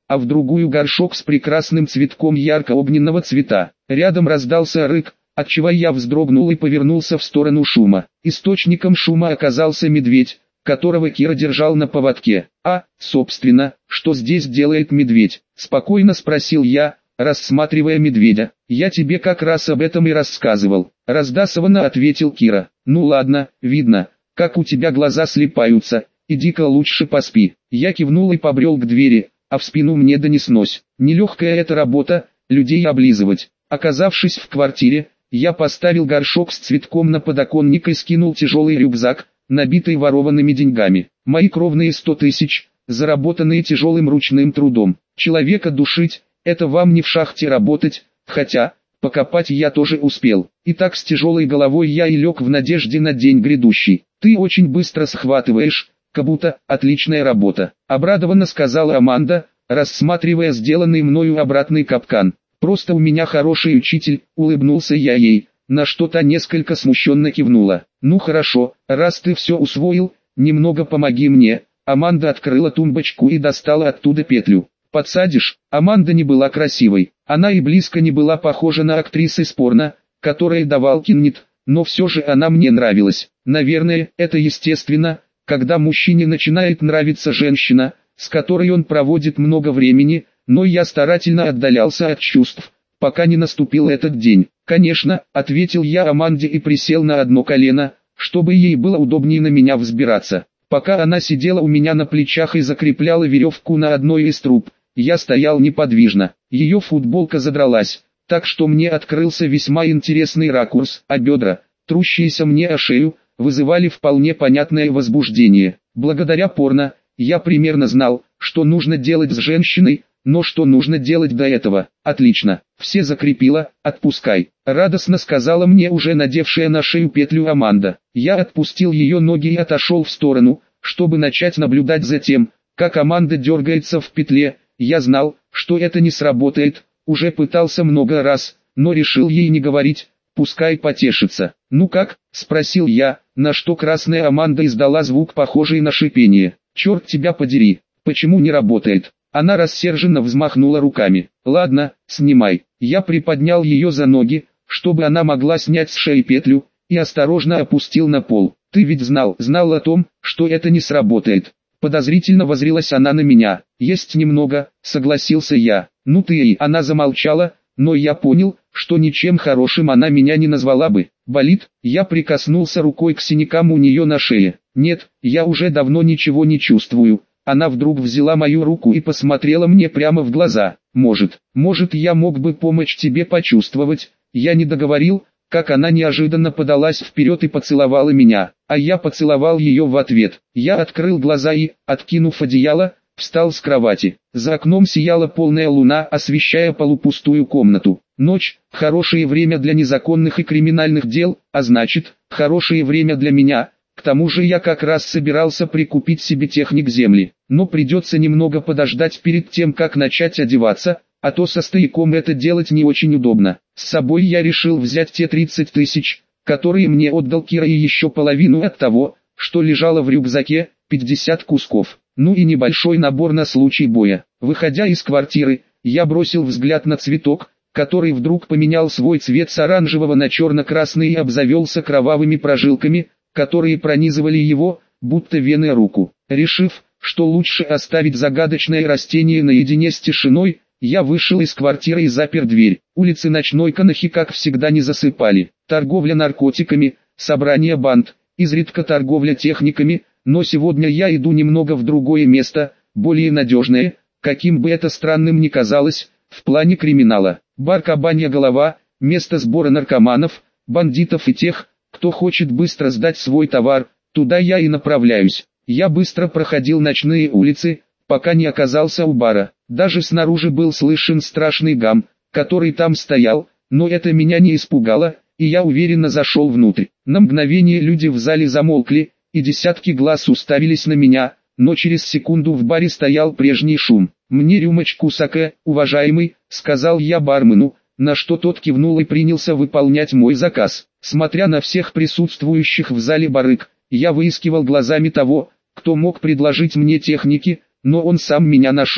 [SPEAKER 1] а в другую горшок с прекрасным цветком ярко-огненного цвета. Рядом раздался рык, отчего я вздрогнул и повернулся в сторону шума. Источником шума оказался медведь, которого Кира держал на поводке. «А, собственно, что здесь делает медведь?» – спокойно спросил я, рассматривая медведя. «Я тебе как раз об этом и рассказывал», – раздосованно ответил Кира. «Ну ладно, видно, как у тебя глаза слипаются, иди-ка лучше поспи». Я кивнул и побрел к двери, а в спину мне донеслось: «Нелегкая эта работа, людей облизывать». Оказавшись в квартире, я поставил горшок с цветком на подоконник и скинул тяжелый рюкзак, набитый ворованными деньгами. Мои кровные сто тысяч, заработанные тяжелым ручным трудом. Человека душить – это вам не в шахте работать, хотя, покопать я тоже успел. И так с тяжелой головой я и лег в надежде на день грядущий. «Ты очень быстро схватываешь, Кабута, отличная работа», – обрадованно сказала Аманда, рассматривая сделанный мною обратный капкан. «Просто у меня хороший учитель», – улыбнулся я ей, на что-то несколько смущенно кивнула. «Ну хорошо, раз ты все усвоил, немного помоги мне». Аманда открыла тумбочку и достала оттуда петлю. «Подсадишь?» Аманда не была красивой, она и близко не была похожа на актрис из порно, которые давал Киннет, но все же она мне нравилась. Наверное, это естественно, когда мужчине начинает нравиться женщина, с которой он проводит много времени, но я старательно отдалялся от чувств, пока не наступил этот день. «Конечно», — ответил я Аманде и присел на одно колено, чтобы ей было удобнее на меня взбираться. Пока она сидела у меня на плечах и закрепляла веревку на одной из труб, я стоял неподвижно. Ее футболка задралась, так что мне открылся весьма интересный ракурс, а бедра, трущиеся мне о шею, вызывали вполне понятное возбуждение. Благодаря порно, я примерно знал, что нужно делать с женщиной, но что нужно делать до этого? «Отлично, все закрепила, отпускай», — радостно сказала мне уже надевшая на шею петлю Аманда. Я отпустил ее ноги и отошел в сторону, чтобы начать наблюдать за тем, как Аманда дергается в петле. Я знал, что это не сработает, уже пытался много раз, но решил ей не говорить, пускай потешится. «Ну как?» — спросил я, на что красная Аманда издала звук, похожий на шипение. «Черт тебя подери, почему не работает?» Она рассерженно взмахнула руками. «Ладно, снимай». Я приподнял ее за ноги, чтобы она могла снять с шеи петлю, и осторожно опустил на пол. «Ты ведь знал, знал о том, что это не сработает». Подозрительно воззрилась она на меня. «Есть немного», — согласился я. «Ну ты и...» Она замолчала, но я понял, что ничем хорошим она меня не назвала бы. «Болит?» Я прикоснулся рукой к синякам у нее на шее. «Нет, я уже давно ничего не чувствую». Она вдруг взяла мою руку и посмотрела мне прямо в глаза. «Может, может я мог бы помочь тебе почувствовать?» Я не договорил, как она неожиданно подалась вперед и поцеловала меня, а я поцеловал ее в ответ. Я открыл глаза и, откинув одеяло, встал с кровати. За окном сияла полная луна, освещая полупустую комнату. Ночь – хорошее время для незаконных и криминальных дел, а значит, хорошее время для меня. К тому же я как раз собирался прикупить себе техник земли, но придется немного подождать перед тем, как начать одеваться, а то со стояком это делать не очень удобно. С собой я решил взять те тридцать тысяч, которые мне отдал Кира, и еще половину от того, что лежало в рюкзаке, пятьдесят кусков, ну и небольшой набор на случай боя. Выходя из квартиры, я бросил взгляд на цветок, который вдруг поменял свой цвет с оранжевого на черно-красный и обзавелся кровавыми прожилками, которые пронизывали его, будто вены руку. Решив, что лучше оставить загадочное растение наедине с тишиной, я вышел из квартиры и запер дверь. Улицы ночной Канахи как всегда не засыпали. Торговля наркотиками, собрание банд, изредка торговля техниками, но сегодня я иду немного в другое место, более надежное, каким бы это странным ни казалось, в плане криминала. Бар «Кабанья голова», место сбора наркоманов, бандитов и тех, кто хочет быстро сдать свой товар, туда я и направляюсь. Я быстро проходил ночные улицы, пока не оказался у бара. Даже снаружи был слышен страшный гам, который там стоял, но это меня не испугало, и я уверенно зашел внутрь. На мгновение люди в зале замолкли, и десятки глаз уставились на меня, но через секунду в баре стоял прежний шум. «Мне рюмочку саке, уважаемый», — сказал я бармену, на что тот кивнул и принялся выполнять мой заказ. Смотря на всех присутствующих в зале барыг, я выискивал глазами того, кто мог предложить мне техники, но он сам меня нашел.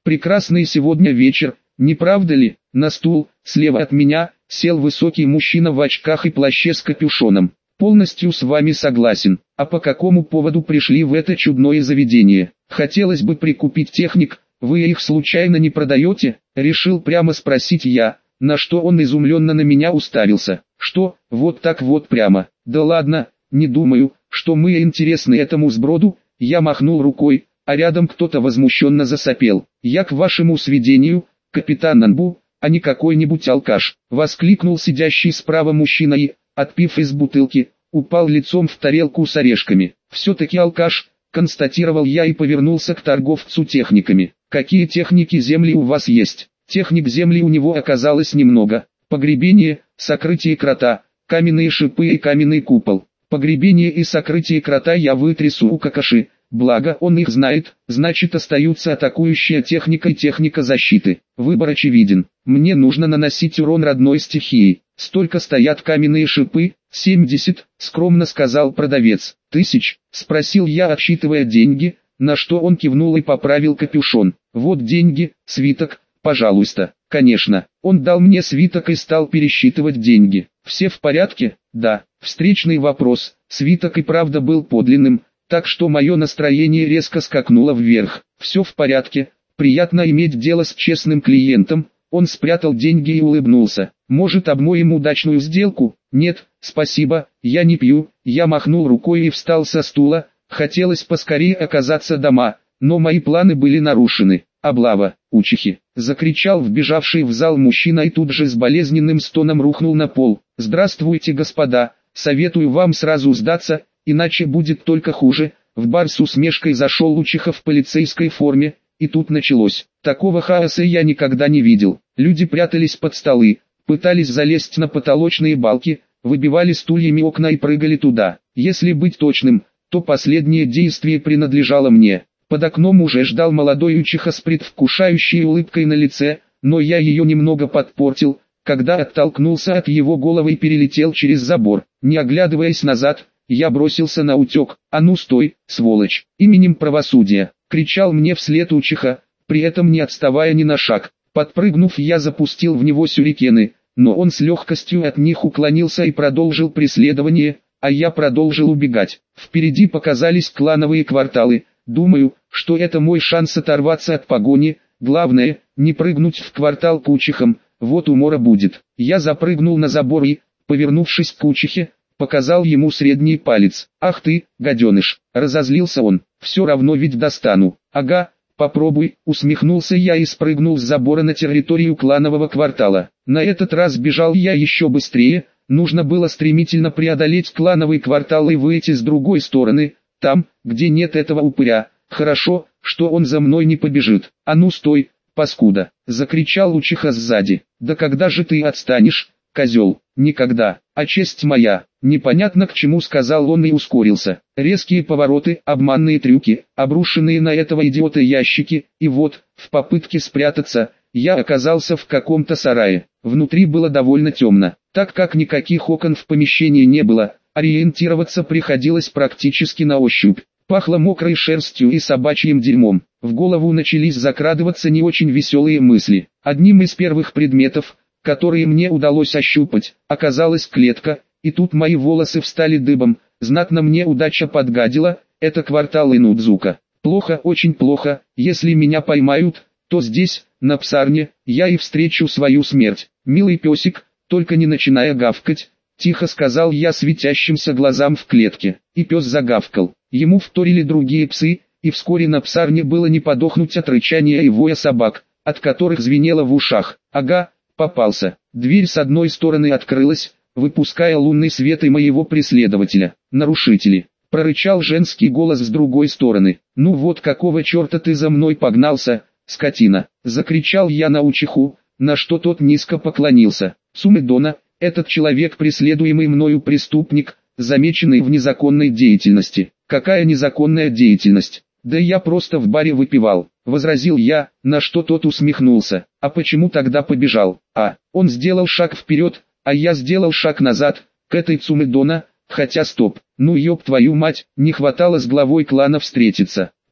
[SPEAKER 1] Прекрасный сегодня вечер, не правда ли? На стул, слева от меня, сел высокий мужчина в очках и плаще с капюшоном. Полностью с вами согласен. А по какому поводу пришли в это чудное заведение? Хотелось бы прикупить техник, вы их случайно не продаете? Решил прямо спросить я, на что он изумленно на меня уставился. Что, вот так вот прямо? Да ладно, не думаю, что мы интересны этому сброду. Я махнул рукой, а рядом кто-то возмущенно засопел. Я к вашему сведению, капитан Анбу, а не какой-нибудь алкаш, воскликнул сидящий справа мужчина и, отпив из бутылки, упал лицом в тарелку с орешками. Все-таки алкаш, констатировал я и повернулся к торговцу техниками. Какие техники земли у вас есть? Техник земли у него оказалось немного. Погребение, сокрытие крота, каменные шипы и каменный купол. Погребение и сокрытие крота я вытрясу у Какаши. Благо он их знает, значит остаются атакующая техника и техника защиты. Выбор очевиден. Мне нужно наносить урон родной стихии. Столько стоят каменные шипы, семьдесят, скромно сказал продавец. Тысяч, спросил я, отсчитывая деньги, на что он кивнул и поправил капюшон. Вот деньги, свиток, пожалуйста. Конечно, он дал мне свиток и стал пересчитывать деньги. Все в порядке? Да. Встречный вопрос, свиток и правда был подлинным, так что мое настроение резко скакнуло вверх. Все в порядке, приятно иметь дело с честным клиентом. Он спрятал деньги и улыбнулся. Может, обмоем удачную сделку? Нет, спасибо, я не пью. Я махнул рукой и встал со стула. Хотелось поскорее оказаться дома, но мои планы были нарушены. Облава, учихи, закричал вбежавший в зал мужчина и тут же с болезненным стоном рухнул на пол. Здравствуйте, господа, советую вам сразу сдаться, иначе будет только хуже. В бар с усмешкой зашел учиха в полицейской форме, и тут началось. Такого хаоса я никогда не видел. Люди прятались под столы, пытались залезть на потолочные балки, выбивали стульями окна и прыгали туда. Если быть точным, то последнее действие принадлежало мне. Под окном уже ждал молодой учиха с предвкушающей улыбкой на лице, но я ее немного подпортил, когда оттолкнулся от его головы и перелетел через забор. Не оглядываясь назад, я бросился на утек. «А ну стой, сволочь! Именем правосудия!» — кричал мне вслед учиха, при этом не отставая ни на шаг. Подпрыгнув, я запустил в него сюрикены, но он с легкостью от них уклонился и продолжил преследование, а я продолжил убегать. Впереди показались клановые кварталы. Думаю, что это мой шанс оторваться от погони. Главное, не прыгнуть в квартал к учихам, вот умора будет. Я запрыгнул на забор и, повернувшись к учихе, показал ему средний палец. «Ах ты, гаденыш!» — разозлился он. «Все равно ведь достану». «Ага, попробуй», — усмехнулся я и спрыгнул с забора на территорию кланового квартала. На этот раз бежал я еще быстрее, нужно было стремительно преодолеть клановый квартал и выйти с другой стороны, там, где нет этого упыря. Хорошо, что он за мной не побежит. «А ну стой, паскуда!» — закричал учиха сзади. «Да когда же ты отстанешь, козел?» «Никогда, а честь моя!» Непонятно к чему сказал он и ускорился. Резкие повороты, обманные трюки, обрушенные на этого идиота ящики, и вот, в попытке спрятаться, я оказался в каком-то сарае. Внутри было довольно темно, так как никаких окон в помещении не было, ориентироваться приходилось практически на ощупь. Пахло мокрой шерстью и собачьим дерьмом. В голову начались закрадываться не очень веселые мысли. Одним из первых предметов, которые мне удалось ощупать, оказалась клетка, и тут мои волосы встали дыбом. Знатно мне удача подгадила, это квартал Инудзука. Плохо, очень плохо, если меня поймают, то здесь, на псарне, я и встречу свою смерть. Милый песик, только не начиная гавкать, тихо сказал я светящимся глазам в клетке, и пес загавкал. Ему вторили другие псы, и вскоре на псарне было не подохнуть от рычания и воя собак, от которых звенело в ушах. Ага, попался. Дверь с одной стороны открылась, выпуская лунный свет и моего преследователя. «Нарушители!» — прорычал женский голос с другой стороны. «Ну вот какого черта ты за мной погнался, скотина!» — закричал я на учиху, на что тот низко поклонился. «Сумедона, этот человек преследуемый мною преступник, замеченный в незаконной деятельности». «Какая незаконная деятельность? Да я просто в баре выпивал», — возразил я, на что тот усмехнулся. «А почему тогда побежал?» «А, он сделал шаг вперед, а я сделал шаг назад, к этой Цумедона, хотя стоп, ну ёб твою мать, не хватало с главой клана встретиться».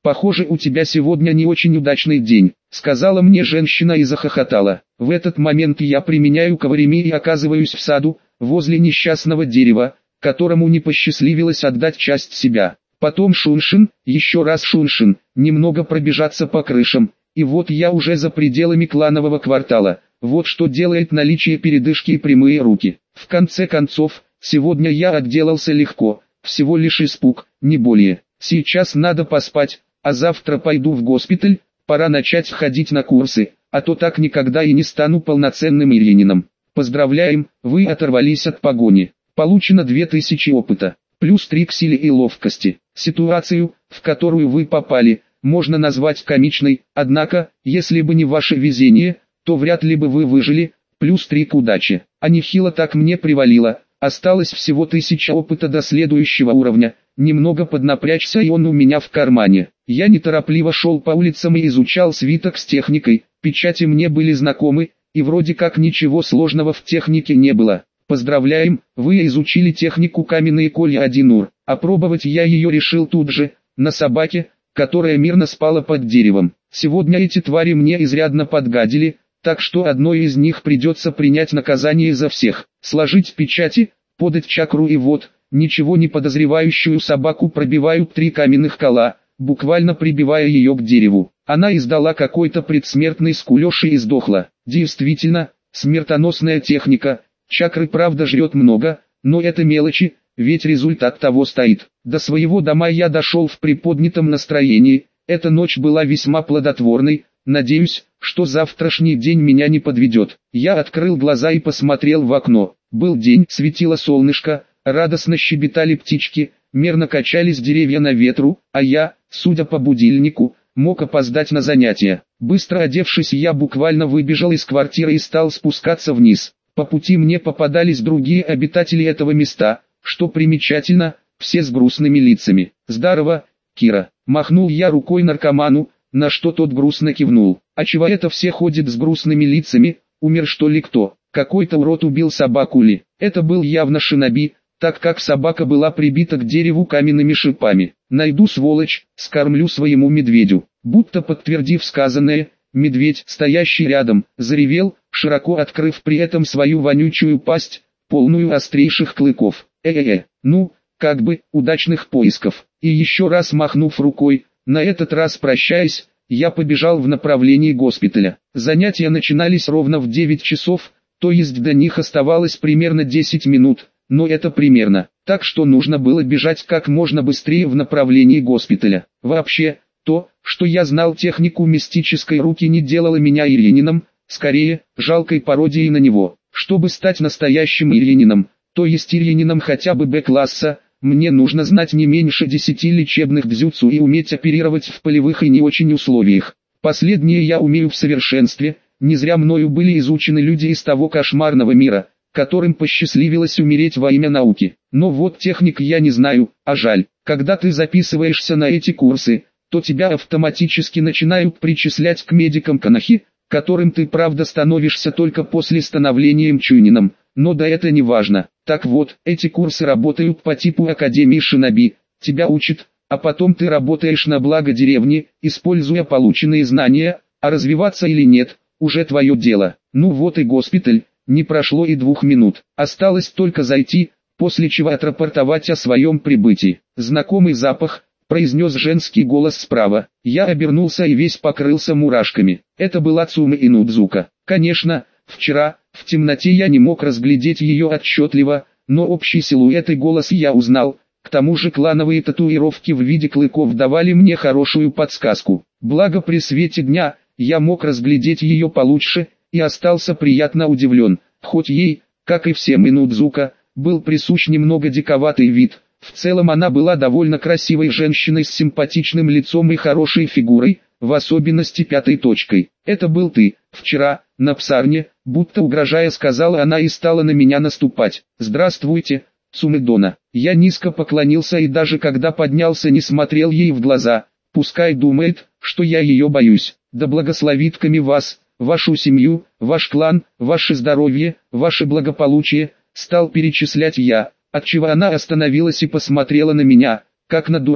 [SPEAKER 1] «Похоже, у тебя сегодня не очень удачный день», — сказала мне женщина и захохотала. В этот момент я применяю каварими и оказываюсь в саду, возле несчастного дерева, которому не посчастливилось отдать часть себя. Потом шуншин, еще раз шуншин, немного пробежаться по крышам, и вот я уже за пределами кланового квартала. Вот что делает наличие передышки и прямые руки. В конце концов, сегодня я отделался легко, всего лишь испуг, не более. Сейчас надо поспать, а завтра пойду в госпиталь, пора начать ходить на курсы, а то так никогда и не стану полноценным ирьянином. Поздравляем, вы оторвались от погони. Получено две тысячи опыта, плюс три к силе и ловкости. Ситуацию, в которую вы попали, можно назвать комичной, однако, если бы не ваше везение, то вряд ли бы вы выжили, плюс три к удаче. А нехило так мне привалило, осталось всего тысяча опыта до следующего уровня, немного поднапрячься и он у меня в кармане. Я неторопливо шел по улицам и изучал свиток с техникой, печати мне были знакомы, и вроде как ничего сложного в технике не было. Поздравляем, вы изучили технику каменные колья один ур. Опробовать я ее решил тут же, на собаке, которая мирно спала под деревом. Сегодня эти твари мне изрядно подгадили, так что одной из них придется принять наказание за всех. Сложить печати, подать чакру и вот, ничего не подозревающую собаку пробивают три каменных кола, буквально прибивая ее к дереву. Она издала какой-то предсмертный скулёж и издохла. Действительно, смертоносная техника. Чакры правда жрет много, но это мелочи, ведь результат того стоит. До своего дома я дошел в приподнятом настроении, эта ночь была весьма плодотворной, надеюсь, что завтрашний день меня не подведет. Я открыл глаза и посмотрел в окно. Был день, светило солнышко, радостно щебетали птички, мерно качались деревья на ветру, а я, судя по будильнику, мог опоздать на занятия. Быстро одевшись, я буквально выбежал из квартиры и стал спускаться вниз. По пути мне попадались другие обитатели этого места, что примечательно, все с грустными лицами. «Здорово, Кира», — махнул я рукой наркоману, на что тот грустно кивнул. «А чего это все ходят с грустными лицами, умер что ли кто? Какой-то урод убил собаку ли?» Это был явно шиноби, так как собака была прибита к дереву каменными шипами. «Найду сволочь, скормлю своему медведю». Будто подтвердив сказанное, медведь, стоящий рядом, заревел, широко открыв при этом свою вонючую пасть, полную острейших клыков. Э-э-э, ну, как бы, удачных поисков. И еще раз махнув рукой, на этот раз прощаясь, я побежал в направлении госпиталя. Занятия начинались ровно в девять часов, то есть до них оставалось примерно десять минут, но это примерно, так что нужно было бежать как можно быстрее в направлении госпиталя. Вообще, то, что я знал технику мистической руки, не делало меня ирьянином, скорее, жалкой пародией на него. Чтобы стать настоящим ирьянином, то есть ирьянином хотя бы Б-класса, мне нужно знать не меньше десяти лечебных дзюцу и уметь оперировать в полевых и не очень условиях. Последнее я умею в совершенстве, не зря мною были изучены люди из того кошмарного мира, которым посчастливилось умереть во имя науки. Но вот техник я не знаю, а жаль. Когда ты записываешься на эти курсы, то тебя автоматически начинают причислять к медикам Канахи, которым ты правда становишься только после становления мчунином, но да это не важно. Так вот, эти курсы работают по типу Академии Шиноби, тебя учат, а потом ты работаешь на благо деревни, используя полученные знания, а развиваться или нет, уже твое дело. Ну вот и госпиталь, не прошло и двух минут, осталось только зайти, после чего отрапортовать о своем прибытии. Знакомый запах, произнес женский голос справа. Я обернулся и весь покрылся мурашками. Это была Цуми Инудзука. Конечно, вчера, в темноте я не мог разглядеть ее отчетливо, но общий силуэт и голос я узнал. К тому же клановые татуировки в виде клыков давали мне хорошую подсказку. Благо при свете дня, я мог разглядеть ее получше, и остался приятно удивлен, хоть ей, как и всем Инудзука, был присущ немного диковатый вид. В целом она была довольно красивой женщиной с симпатичным лицом и хорошей фигурой, в особенности пятой точкой. «Это был ты, вчера, на псарне», будто угрожая сказала она и стала на меня наступать. «Здравствуйте, Цумэдона». Я низко поклонился и даже когда поднялся не смотрел ей в глаза, пускай думает, что я ее боюсь. «Да благословит Ками вас, вашу семью, ваш клан, ваше здоровье, ваше благополучие», стал перечислять я, отчего она остановилась и посмотрела на меня, как на дурака.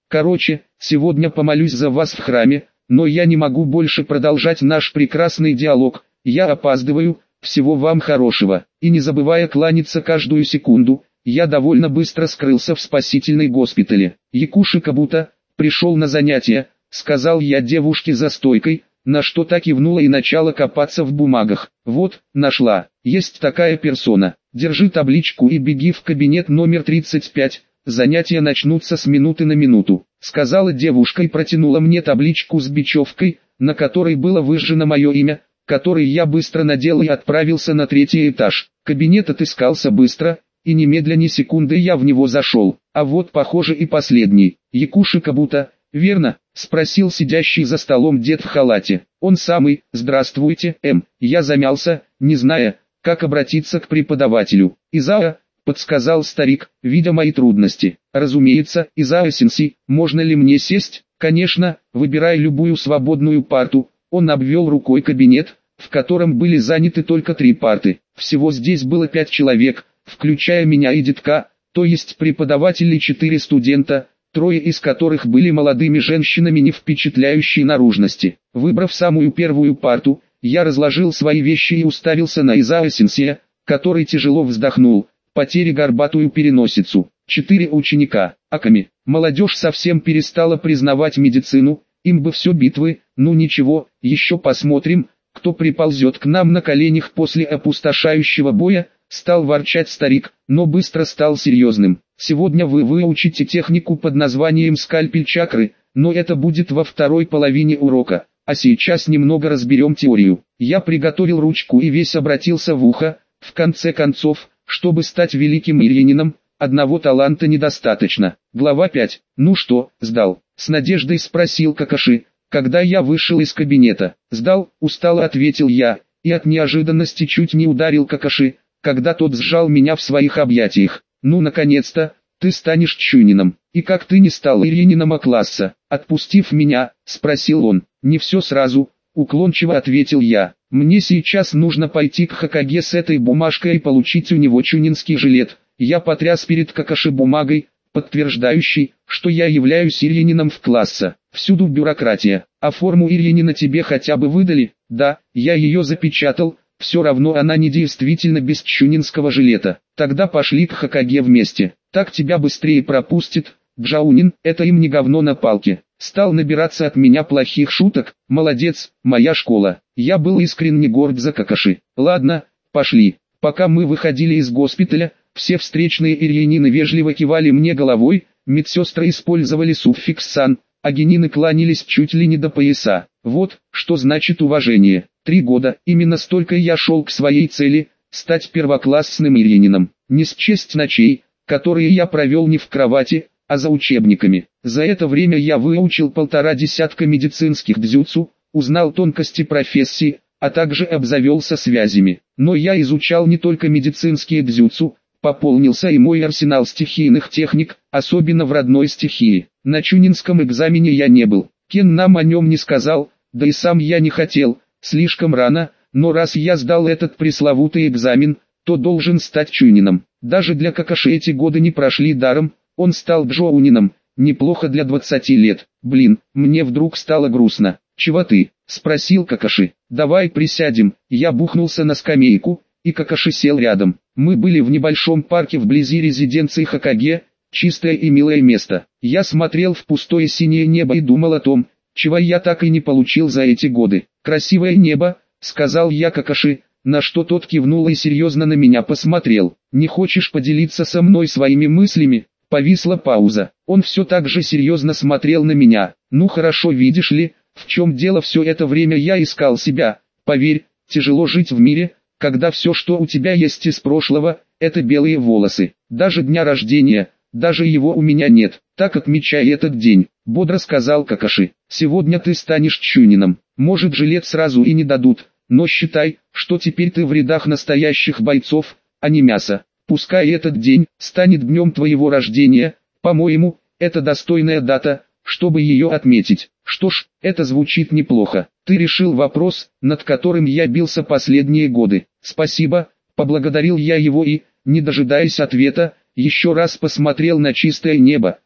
[SPEAKER 1] Короче, сегодня помолюсь за вас в храме, но я не могу больше продолжать наш прекрасный диалог, я опаздываю, всего вам хорошего». И не забывая кланяться каждую секунду, я довольно быстро скрылся в спасительной госпитале. «Якуши Кабута пришел на занятия», — сказал я девушке за стойкой, на что та кивнула и начала копаться в бумагах. «Вот, нашла, есть такая персона, держи табличку и беги в кабинет номер тридцать пять, занятия начнутся с минуты на минуту», — сказала девушка и протянула мне табличку с бечевкой, на которой было выжжено мое имя, который я быстро надел и отправился на третий этаж. Кабинет отыскался быстро, и немедля ни секунды я в него зашел. А вот похоже и последний. «Якуши Кабута, верно?» — спросил сидящий за столом дед в халате. «Он самый. Здравствуйте, М». Я замялся, не зная, как обратиться к преподавателю. «Изаа», — подсказал старик, видя мои трудности. «Разумеется, Изаа-сенсей, можно ли мне сесть?» «Конечно, выбирай любую свободную парту». Он обвел рукой кабинет, в котором были заняты только три парты. Всего здесь было пять человек, включая меня и детка, то есть преподаватели и четыре студента, трое из которых были молодыми женщинами не впечатляющей наружности. Выбрав самую первую парту, я разложил свои вещи и уставился на Изаа-сенсея, который тяжело вздохнул, потери горбатую переносицу. Четыре ученика, Аками. Молодежь совсем перестала признавать медицину, им бы все битвы, ну ничего, еще посмотрим, кто приползет к нам на коленях после опустошающего боя, стал ворчать старик, но быстро стал серьезным. Сегодня вы выучите технику под названием скальпель чакры, но это будет во второй половине урока, а сейчас немного разберем теорию. Я приготовил ручку и весь обратился в ухо, в конце концов, чтобы стать великим ирьянином, одного таланта недостаточно. Глава пять. «Ну что, сдал?» — с надеждой спросил Какаши, когда я вышел из кабинета. «Сдал», — устало ответил я, и от неожиданности чуть не ударил Какаши, когда тот сжал меня в своих объятиях. «Ну наконец-то, ты станешь чунином. И как ты не стал ирьянином А-класса?» Отпустив меня, спросил он. «Не все сразу», — уклончиво ответил я. «Мне сейчас нужно пойти к Хокаге с этой бумажкой и получить у него чунинский жилет». Я потряс перед Какаши бумагой, подтверждающей, что я являюсь ирьянином в класса. Всюду бюрократия. А форму ирьянина тебе хотя бы выдали? Да, я ее запечатал, все равно она недействительна без чунинского жилета. Тогда пошли к Хокаге вместе. Так тебя быстрее пропустит. Джаунин, это им не говно на палке. Стал набираться от меня плохих шуток. Молодец, моя школа. Я был искренне горд за Какаши. Ладно, пошли. Пока мы выходили из госпиталя, все встречные ирьянины вежливо кивали мне головой, медсестры использовали суффикс «сан», а генины кланялись чуть ли не до пояса. Вот, что значит уважение. Три года, именно столько я шел к своей цели, стать первоклассным ирьянином. Не счесть ночей, которые я провел не в кровати, а за учебниками. За это время я выучил полтора десятка медицинских дзюцу, узнал тонкости профессии, а также обзавелся связями. Но я изучал не только медицинские дзюцу, пополнился и мой арсенал стихийных техник, особенно в родной стихии. На чунинском экзамене я не был. Кен нам о нем не сказал, да и сам я не хотел, слишком рано, но раз я сдал этот пресловутый экзамен, то должен стать чунином. Даже для Какаши эти годы не прошли даром, он стал джоунином, неплохо для двадцати лет. Блин, мне вдруг стало грустно. «Чего ты?» — спросил Какаши. «Давай присядем». Я бухнулся на скамейку, и Какаши сел рядом. Мы были в небольшом парке вблизи резиденции Хокаге, чистое и милое место. Я смотрел в пустое синее небо и думал о том, чего я так и не получил за эти годы. «Красивое небо», — сказал я Какаши, на что тот кивнул и серьезно на меня посмотрел. «Не хочешь поделиться со мной своими мыслями?» Повисла пауза. Он все так же серьезно смотрел на меня. «Ну хорошо, видишь ли, в чем дело, все это время я искал себя. Поверь, тяжело жить в мире, когда все, что у тебя есть из прошлого, это белые волосы. Даже дня рождения, даже его у меня нет. Так отмечай этот день», — бодро сказал Какаши. «Сегодня ты станешь чунином. Может, жилет сразу и не дадут, но считай, что теперь ты в рядах настоящих бойцов, а не мясо. Пускай этот день станет днем твоего рождения, по-моему, это достойная дата, чтобы ее отметить». «Что ж, это звучит неплохо. Ты решил вопрос, над которым я бился последние годы. Спасибо», — поблагодарил я его и, не дожидаясь ответа, еще раз посмотрел на чистое небо,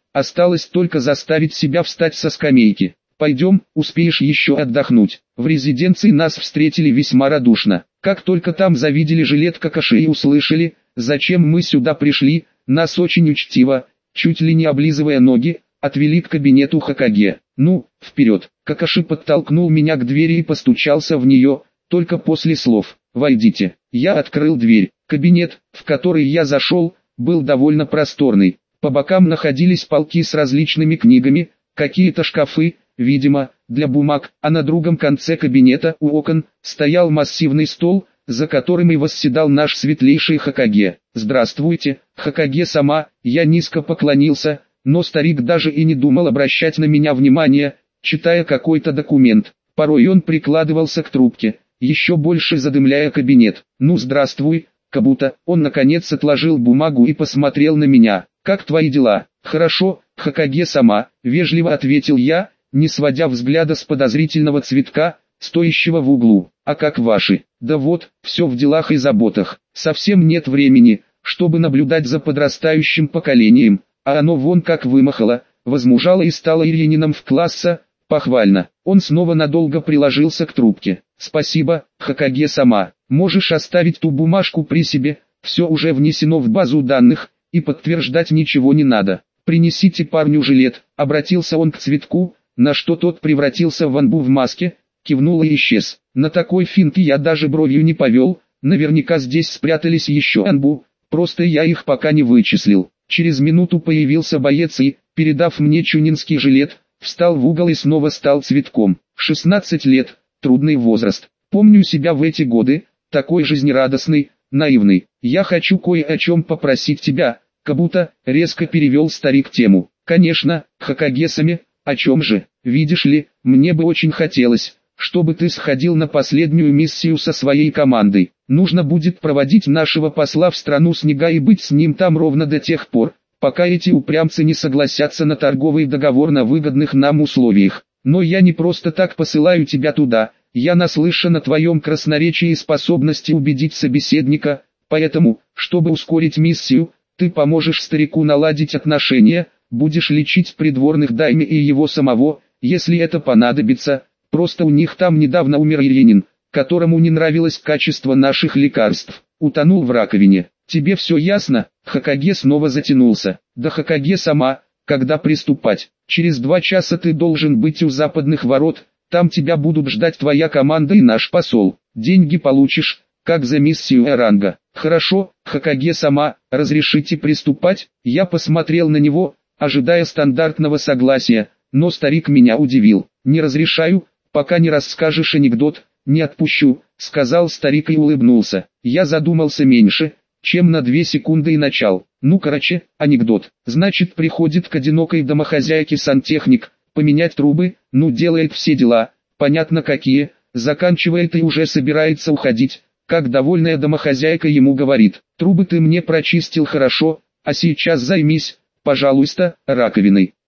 [SPEAKER 1] осталось только заставить себя встать со скамейки. Пойдем, успеешь еще отдохнуть. В резиденции нас встретили весьма радушно. Как только там завидели жилет Какаши и услышали, зачем мы сюда пришли, нас очень учтиво, чуть ли не облизывая ноги, отвели к кабинету Хокаге. Ну, вперед. Какаши подтолкнул меня к двери и постучался в нее, только после слов «Войдите». Я открыл дверь. Кабинет, в который я зашел, был довольно просторный. По бокам находились полки с различными книгами, какие-то шкафы, видимо, для бумаг, а на другом конце кабинета у окон стоял массивный стол, за которым и восседал наш светлейший Хокаге. «Здравствуйте, Хокаге-сама», я низко поклонился, но старик даже и не думал обращать на меня внимание, читая какой-то документ. Порой он прикладывался к трубке, еще больше задымляя кабинет. «Ну здравствуй, Кабута». Он наконец отложил бумагу и посмотрел на меня. «Как твои дела?» «Хорошо, Хокаге-сама», вежливо ответил я, не сводя взгляда с подозрительного цветка, стоящего в углу. «А как ваши?» «Да вот, все в делах и заботах. Совсем нет времени, чтобы наблюдать за подрастающим поколением, а оно вон как вымахало, возмужало и стало Ильинином в класса». Похвально. Он снова надолго приложился к трубке. «Спасибо, Хокаге-сама. Можешь оставить ту бумажку при себе, все уже внесено в базу данных, и подтверждать ничего не надо. Принесите парню жилет», обратился он к цветку, на что тот превратился в анбу в маске, кивнул и исчез. На такой финт я даже бровью не повел, наверняка здесь спрятались еще анбу, просто я их пока не вычислил. Через минуту появился боец и, передав мне чунинский жилет, встал в угол и снова стал цветком. шестнадцать лет, трудный возраст. Помню себя в эти годы, такой жизнерадостный, наивный. «Я хочу кое о чем попросить тебя», Кабута, резко перевел старик тему. «Конечно, Хокаге-саме, о чем же? Видишь ли, мне бы очень хотелось, чтобы ты сходил на последнюю миссию со своей командой. Нужно будет проводить нашего посла в страну снега и быть с ним там ровно до тех пор, пока эти упрямцы не согласятся на торговый договор на выгодных нам условиях. Но я не просто так посылаю тебя туда, я наслышан о твоем красноречии и способности убедить собеседника, поэтому, чтобы ускорить миссию, ты поможешь старику наладить отношения, будешь лечить придворных дайме и его самого, если это понадобится, просто у них там недавно умер Ильинин, которому не нравилось качество наших лекарств, утонул в раковине. Тебе все ясно?» Хокаге снова затянулся. «Да Хокаге-сама, когда приступать? Через два часа ты должен быть у западных ворот, там тебя будут ждать твоя команда и наш посол. Деньги получишь, как за миссию Эранга». «Хорошо, Хокаге-сама, разрешите приступать?» Я посмотрел на него, ожидая стандартного согласия, но старик меня удивил. «Не разрешаю, пока не расскажешь анекдот, не отпущу», сказал старик и улыбнулся. Я задумался меньше, чем на две секунды и начал. «Ну короче, анекдот. Значит, приходит к одинокой домохозяйке сантехник, поменять трубы, ну делает все дела, понятно какие, заканчивает и уже собирается уходить, как довольная домохозяйка ему говорит: трубы ты мне прочистил хорошо, а сейчас займись, пожалуйста, раковиной».